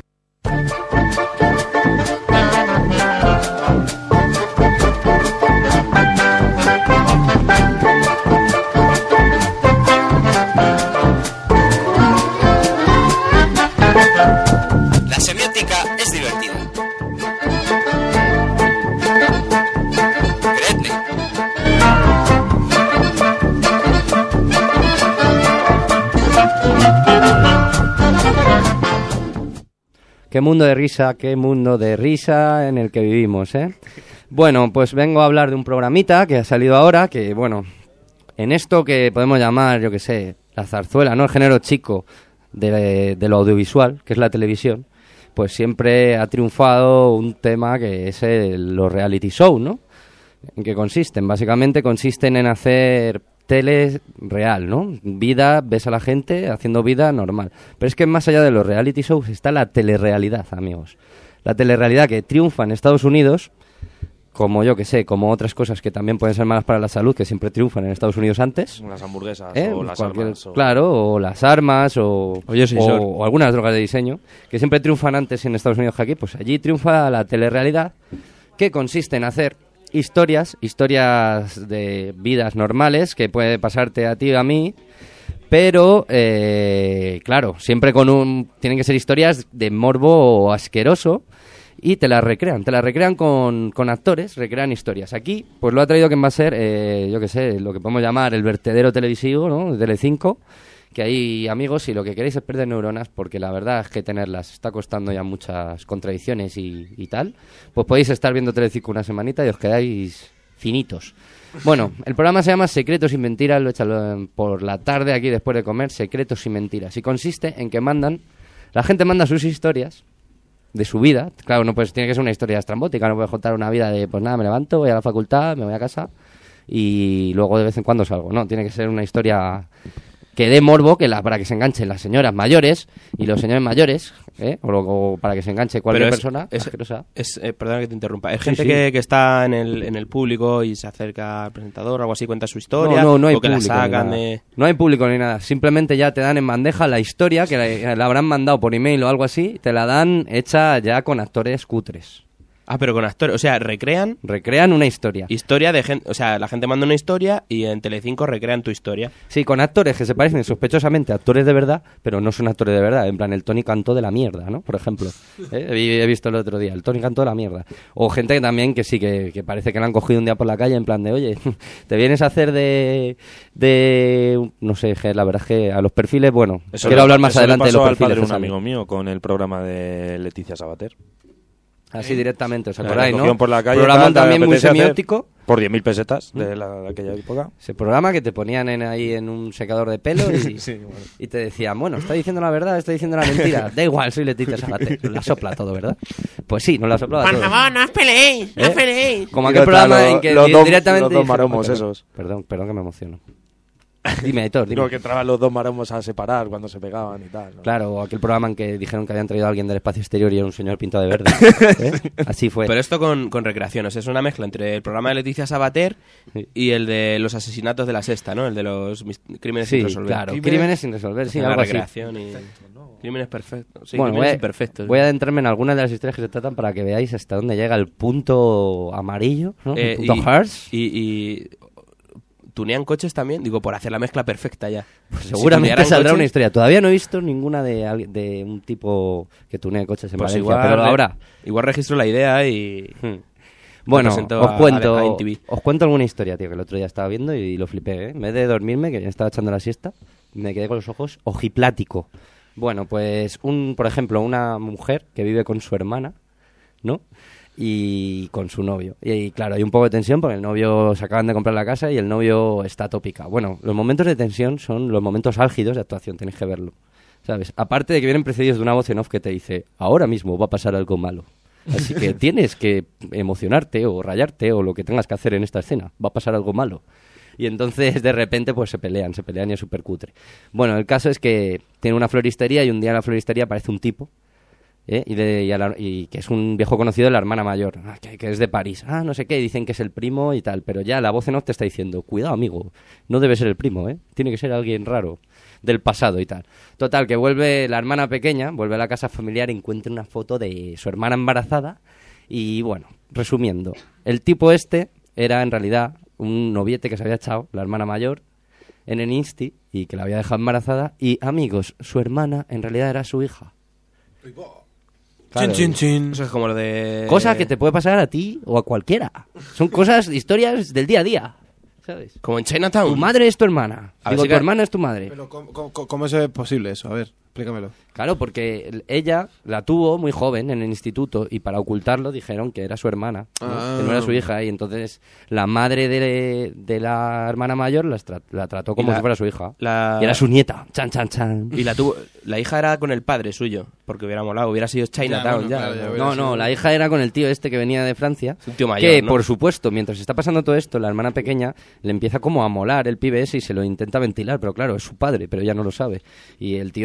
La semiótica es divertida. Creedme. Qué mundo de risa, qué mundo de risa en el que vivimos, ¿eh? Bueno, pues vengo a hablar de un programita que ha salido ahora, que, bueno, en esto que podemos llamar, yo qué sé, la zarzuela, ¿no? El género chico de, de lo audiovisual, que es la televisión, pues siempre ha triunfado un tema que es el, los reality show, ¿no? ¿En qué consisten? Básicamente consisten en hacer tele real, ¿no? Vida, ves a la gente haciendo vida normal. Pero es que más allá de los reality shows está la telerrealidad, amigos. la telerrealidad que triunfa en Estados Unidos, como yo que sé, como otras cosas que también pueden ser malas para la salud, que siempre triunfan en Estados Unidos antes. Las hamburguesas ¿Eh? o las Cualquier- armas. o- Claro, o las armas, o, O yo soy o- Sor. o algunas drogas de diseño, que siempre triunfan antes en Estados Unidos que aquí. Pues allí triunfa la telerrealidad, que consiste en hacer historias, historias de vidas normales, que puede pasarte a ti o a mí, pero, eh, claro, siempre con un... Tienen que ser historias de morbo asqueroso, y te las recrean, te las recrean con, con actores, recrean historias. Aquí, pues lo ha traído quien va a ser, eh, yo qué sé, lo que podemos llamar el vertedero televisivo, ¿no? De Telecinco, que hay amigos, si lo que queréis es perder neuronas, porque la verdad es que tenerlas está costando ya muchas contradicciones y, y tal, pues podéis estar viendo Telecinco una semanita y os quedáis finitos. Bueno, el programa se llama Secretos y Mentiras, lo echan por la tarde aquí después de comer, Secretos y Mentiras, y consiste en que mandan, la gente manda sus historias de su vida. Claro, no pues tiene que ser una historia estrambótica, no puedes contar una vida de, pues nada, me levanto, voy a la facultad, me voy a casa y luego de vez en cuando salgo. No, tiene que ser una historia que dé morbo, que la, para que se enganchen las señoras mayores y los señores mayores, ¿eh? o, lo- o para que se enganche cualquier Pero es- persona es- asquerosa. Es, eh, perdona que te interrumpa. Es Sí, gente sí. Que, que está en el, en el público y se acerca al presentador o algo así, cuenta su historia. No, no, no hay o que la público ni sacan nada. de... No hay público ni nada. Simplemente ya te dan en bandeja la historia que la, la habrán mandado por email o algo así. Te la dan hecha ya con actores cutres. Ah, pero con actores, o sea, recrean... Recrean una historia. Historia de gente, o sea, la gente manda una historia y en Telecinco recrean tu historia. Sí, con actores que se parecen sospechosamente a actores de verdad, pero no son actores de verdad. En plan, el Tony Cantó de la mierda, ¿no? Por ejemplo. ¿Eh? He he visto el otro día, el Tony Cantó de la mierda. O gente que también que sí, que, que parece que la han cogido un día por la calle en plan de, oye, te vienes a hacer de... de no sé, que la verdad es que a los perfiles, bueno, Eso quiero le- hablar más eso le adelante de pasó los al perfiles. padre de que un salen. amigo mío con el programa de Leticia Sabater. Así directamente, ¿os La acordáis, no? recogieron por la calle, Programa tal, también te muy apetece hacer semiótico. Por diez mil pesetas de, la, de aquella época. Ese programa que te ponían en, ahí en un secador de pelo y, Sí, bueno. y te decían, bueno, está diciendo la verdad, está diciendo la mentira. Da igual, soy Leticia Sabater. La sopla todo, ¿verdad? Pues sí, nos la soplaba Por todo. favor, no os peleéis, no ¿Eh? os peleéis. Como Y aquel los- programa los- en que los di- dos- directamente... los dos dije- maromos perdón, esos. Perdón, perdón que me emociono. Dime, Editor, dime. No, que entraban los dos maromos a separar cuando se pegaban y tal. ¿no? Claro, o aquel programa en que dijeron que habían traído a alguien del espacio exterior y era un señor pintado de verde. ¿Eh? Así fue. Pero esto con, con recreaciones, es una mezcla entre el programa de Leticia Sabater y el de los asesinatos de la sexta, ¿no? El de los mis- crímenes Sí, sin resolver. claro, crímenes sin resolver, sí, La algo así. recreación y... Crímenes perfectos. Sí, bueno, voy crímenes a, imperfectos. voy a adentrarme en algunas de las historias que se tratan para que veáis hasta dónde llega el punto amarillo, ¿no? Eh, el punto y, Hearts. y, y tunean coches también, digo, por hacer la mezcla perfecta ya. Pues Si seguramente tunearan saldrá coches, una historia. Todavía no he visto ninguna de, alguien- de un tipo que tunee coches en Pues Valencia, igual, pero lo re- habrá. Igual registro la idea y... Bueno, lo presento os a- cuento, a- a M T V. os cuento alguna historia, tío, que el otro día estaba viendo y lo flipé, ¿eh? En vez de dormirme, que ya estaba echando la siesta, me quedé con los ojos ojiplático. Bueno, pues, un, por ejemplo, una mujer que vive con su hermana, ¿no? Y con su novio. Y, y, claro, hay un poco de tensión porque el novio se acaban de comprar la casa y el novio está tópica. Bueno, los momentos de tensión son los momentos álgidos de actuación, tenéis que verlo. ¿Sabes? Aparte de que vienen precedidos de una voz en off que te dice, ahora mismo va a pasar algo malo. Así que tienes que emocionarte o rayarte o lo que tengas que hacer en esta escena. Va a pasar algo malo. Y entonces de repente pues se pelean, se pelean y es súper cutre. Bueno, el caso es que tiene una floristería y un día en la floristería aparece un tipo, ¿eh? y, de- y a la- y que es un viejo conocido de la hermana mayor, ah, que, que es de París. Ah, no sé qué, dicen que es el primo y tal, pero ya la voz en off te está diciendo, cuidado amigo, no debe ser el primo, ¿eh? Tiene que ser alguien raro del pasado y tal. Total, que vuelve la hermana pequeña, vuelve a la casa familiar y encuentra una foto de su hermana embarazada y bueno, resumiendo, el tipo este era en realidad un noviete que se había echado, la hermana mayor, en el Insti y que la había dejado embarazada y amigos, su hermana en realidad era su hija. Claro, Chin, chin, chin. Eso es como lo de... Cosa que te puede pasar a ti o a cualquiera. Son cosas, historias del día a día. ¿Sabes? Como en Chinatown. Tu madre es tu hermana. A ver Digo, si tu ca- hermana es tu madre. Pero ¿cómo, cómo- cómo es posible eso? A ver, explícamelo. Claro, porque el- ella la tuvo muy joven en el instituto y para ocultarlo dijeron que era su hermana, ¿no? Ah. que no era su hija. Y entonces la madre de, de la hermana mayor la, tra- la trató como Y la- si fuera su hija. la- Y era su nieta. Chan, chan, chan. Y la tuvo... La hija era con el padre suyo, porque hubiera molado, hubiera sido Chinatown ya. bueno, claro, ya hubiera No, no, la hija era con el tío este que venía de Francia. Un tío mayor, que, ¿no? por supuesto, mientras está pasando todo esto, la hermana pequeña le empieza como a molar el pibe ese y se lo intenta ventilar. Pero claro, es su padre, pero ella no lo sabe. Y el tío, pues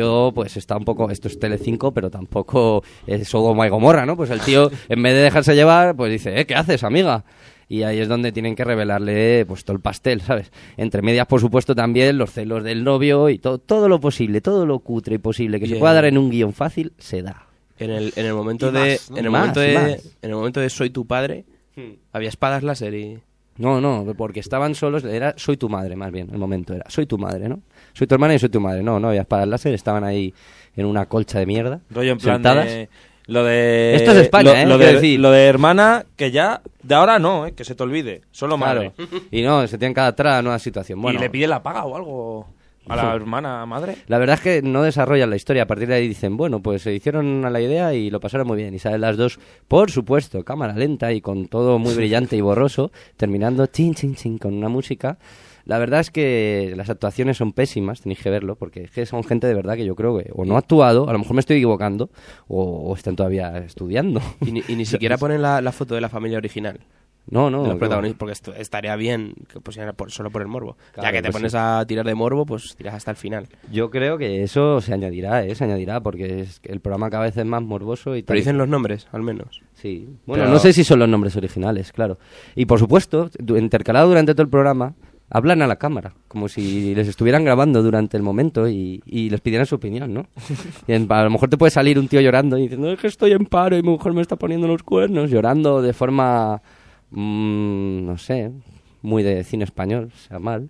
pues está un poco, esto es Telecinco, pero tampoco es Sodoma y Gomorra, ¿no? Pues el tío, en vez de dejarse llevar, pues dice, ¿eh? ¿Qué haces, amiga? Y ahí es donde tienen que revelarle pues todo el pastel, ¿sabes? Entre medias, por supuesto, también los celos del novio y todo, todo lo posible, todo lo cutre y posible que Y se en- pueda dar en un guión fácil, se da. En el, en el momento Y de más, ¿no? en el Más, momento de más. en el momento de Soy tu padre había espadas láser y No, no, porque estaban solos, era soy tu madre, más bien, el momento era soy tu madre, ¿no? Soy tu hermana y soy tu madre, no, no había espadas láser, estaban ahí en una colcha de mierda, Rollo en plan sentadas. de... Lo de... Esto es España, lo, ¿eh? Lo Quiero de, decir. lo de hermana, que ya... De ahora no, ¿eh? Que se te olvide. Solo madre. Claro. Y no, se tienen que adaptar a la nueva situación. Bueno, Y le pide la paga o algo a la hermana madre. la verdad es que no desarrollan la historia. A partir de ahí dicen, bueno, pues se hicieron a la idea y lo pasaron muy bien. Y salen las dos, por supuesto, cámara lenta y con todo muy brillante y borroso, terminando chin, chin, chin, con una música. La verdad es que las actuaciones son pésimas, tenéis que verlo, porque es que son gente de verdad que yo creo que o no ha actuado, a lo mejor me estoy equivocando, o, o están todavía estudiando. y ni, y ni siquiera ponen la, la foto de la familia original. No, no. de los qué protagonistas, porque esto estaría bien que pusieran por, solo por el morbo. Claro, ya que te pues pones sí. a tirar de morbo, pues tiras hasta el final. Yo creo que eso se añadirá, ¿eh? Se añadirá, porque es que el programa cada vez es más morboso y tal. Pero dicen los nombres, al menos. Sí. Bueno, Pero- no sé si son los nombres originales, claro. Y por supuesto, du- intercalado durante todo el programa, hablan a la cámara, como si les estuvieran grabando durante el momento y, y les pidieran su opinión, ¿no? Y en- a lo mejor te puede salir un tío llorando y diciendo, es que estoy en paro y mi mujer me está poniendo los cuernos, llorando de forma, mm, no sé, muy de cine español, o sea, mal.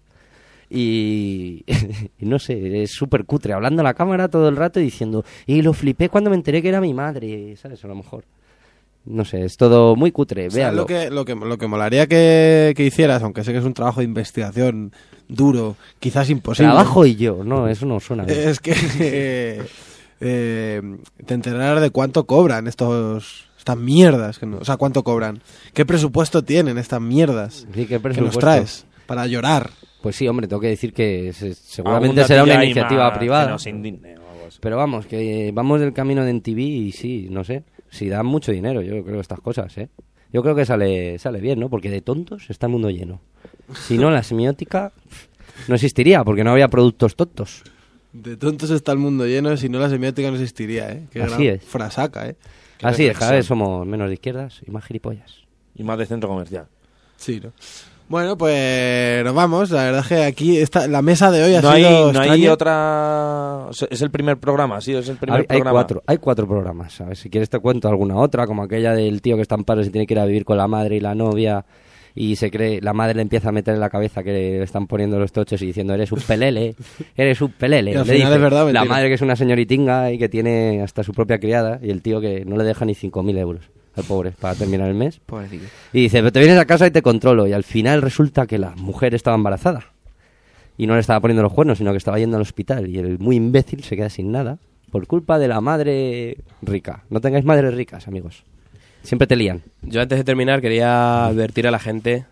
Y, y no sé, es súper cutre, hablando a la cámara todo el rato y diciendo, y lo flipé cuando me enteré que era mi madre, ¿sabes? A lo mejor. No sé, es todo muy cutre, O sea, véanlo. lo que, lo que, lo que molaría que, que hicieras, aunque sé que es un trabajo de investigación duro, quizás imposible. Trabajo y yo, no, eso no suena bien. Es que eh, eh, te enteraras de cuánto cobran estos estas mierdas. Que no- o sea, cuánto cobran. ¿Qué presupuesto tienen estas mierdas Sí, ¿qué que nos presupuesto? traes para llorar? Pues sí, hombre, tengo que decir que se- Algún seguramente será una datillo ahí iniciativa más que privada. nos indigne o algo así. Pero vamos, que vamos del camino de M T V y sí, no sé, si dan mucho dinero, yo creo, estas cosas, ¿eh? Yo creo que sale sale bien, ¿no? Porque de tontos está el mundo lleno. Si no, la semiótica no existiría, porque no había productos tontos. De tontos está el mundo lleno, si no la semiótica no existiría, ¿eh? Qué Así gran es. frasaca, ¿eh? Qué Así es, reflexión. cada vez somos menos de izquierdas y más gilipollas. Y más de centro comercial. Sí, ¿no? Bueno, pues nos vamos. La verdad es que aquí está, la mesa de hoy ha No hay, sido no hay extraña. otra... Es el primer programa, sí, es el primer Hay, hay programa. cuatro, hay cuatro programas, ¿sabes? Si quieres te cuento alguna otra, como aquella del tío que está en paro y se tiene que ir a vivir con la madre y la novia y se cree, la madre le empieza a meter en la cabeza que le están poniendo los tochos y diciendo eres un pelele, eres un pelele. Y al Le final dice es verdad, la mentira. madre que es una señoritinga y que tiene hasta su propia criada y el tío que no le deja ni cinco mil euros al pobre para terminar el mes. Pobrecillo. Y dice, pero te vienes a casa y te controlo. Y al final resulta que la mujer estaba embarazada. Y no le estaba poniendo los cuernos, sino que estaba yendo al hospital. Y el muy imbécil se queda sin nada por culpa de la madre rica. No tengáis madres ricas, amigos. Siempre te lían. Yo antes de terminar quería advertir a la gente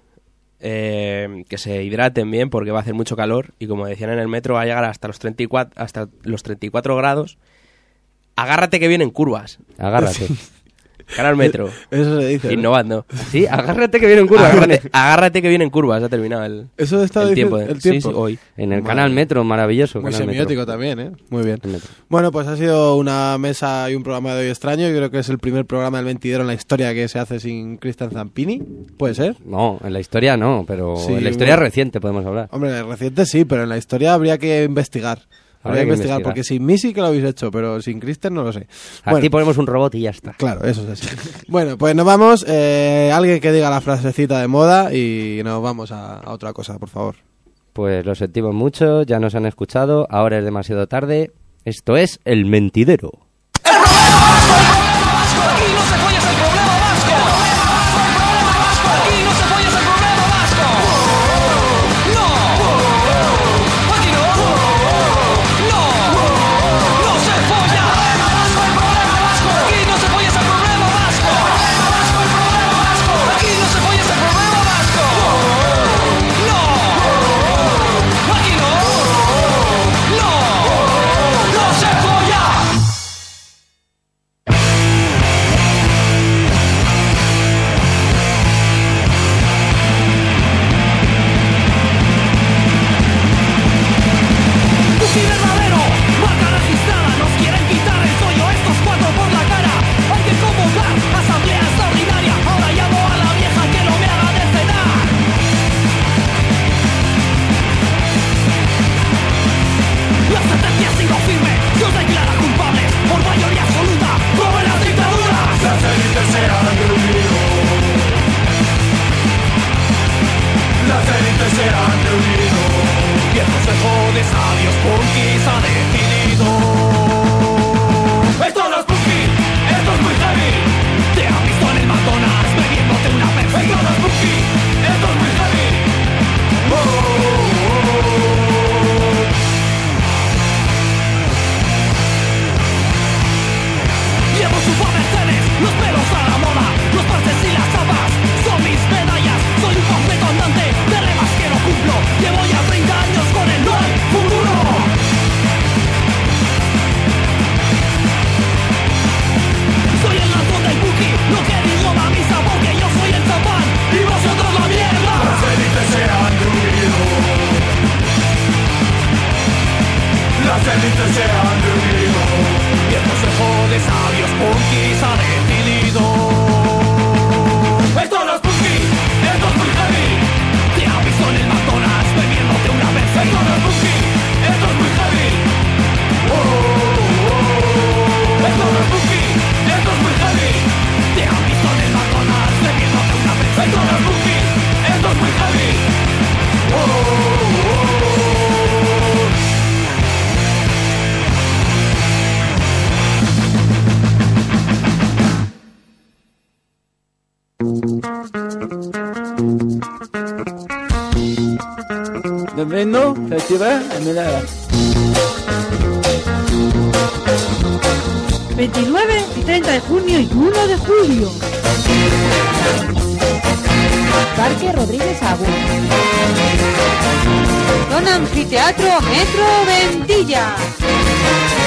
eh, que se hidraten bien porque va a hacer mucho calor y como decían en el metro va a llegar hasta los treinta y cuatro, hasta los treinta y cuatro grados. Agárrate que vienen curvas. Agárrate. Canal Metro. Eso se dice, ¿no? Innovando. Sí, agárrate que vienen curvas. Agárrate, agárrate que vienen curvas. Ha terminado el, Eso está el diciendo- tiempo. de- el tiempo. Sí, sí, hoy. En el Madre canal mía. Metro, maravilloso. Muy Canal semiótico Metro. también, ¿eh? Muy bien. El Metro. Bueno, pues ha sido una mesa y un programa de hoy extraño. Yo creo que es el primer programa del Mentidero en la historia que se hace sin Cristian Zampini. ¿Puede ser? No, en la historia no, pero Sí, en la historia bueno. reciente podemos hablar. Hombre, reciente sí, pero en la historia habría que investigar. Habría, Habría que que investigar, investigar. porque sin mí sí que lo habéis hecho, pero sin Cristian no lo sé. Aquí ponemos un robot y ya está. Claro, eso es así. Bueno, pues nos vamos. Eh, alguien que diga la frasecita de moda y nos vamos a, a otra cosa, por favor. Pues lo sentimos mucho, ya nos han escuchado, ahora es demasiado tarde. Esto es El Mentidero. No las élites se han reunido y el consejo de sabios punkis ha decidido. Esto no es punky, esto es muy heavy. Te ha visto en el McDonald's bebiéndote una vez. Esto no es punky, esto es muy heavy. Oh, oh, oh. Esto no es punky, esto es muy heavy. Te ha visto en el McDonald's bebiéndote una vez. Esto no es punky, esto es muy heavy. Oh, oh, oh. Benvenuto, festival, Milagro. veintinueve y treinta de junio y uno de julio. Parque Rodríguez Agua. Zona Anfiteatro Metro Ventilla.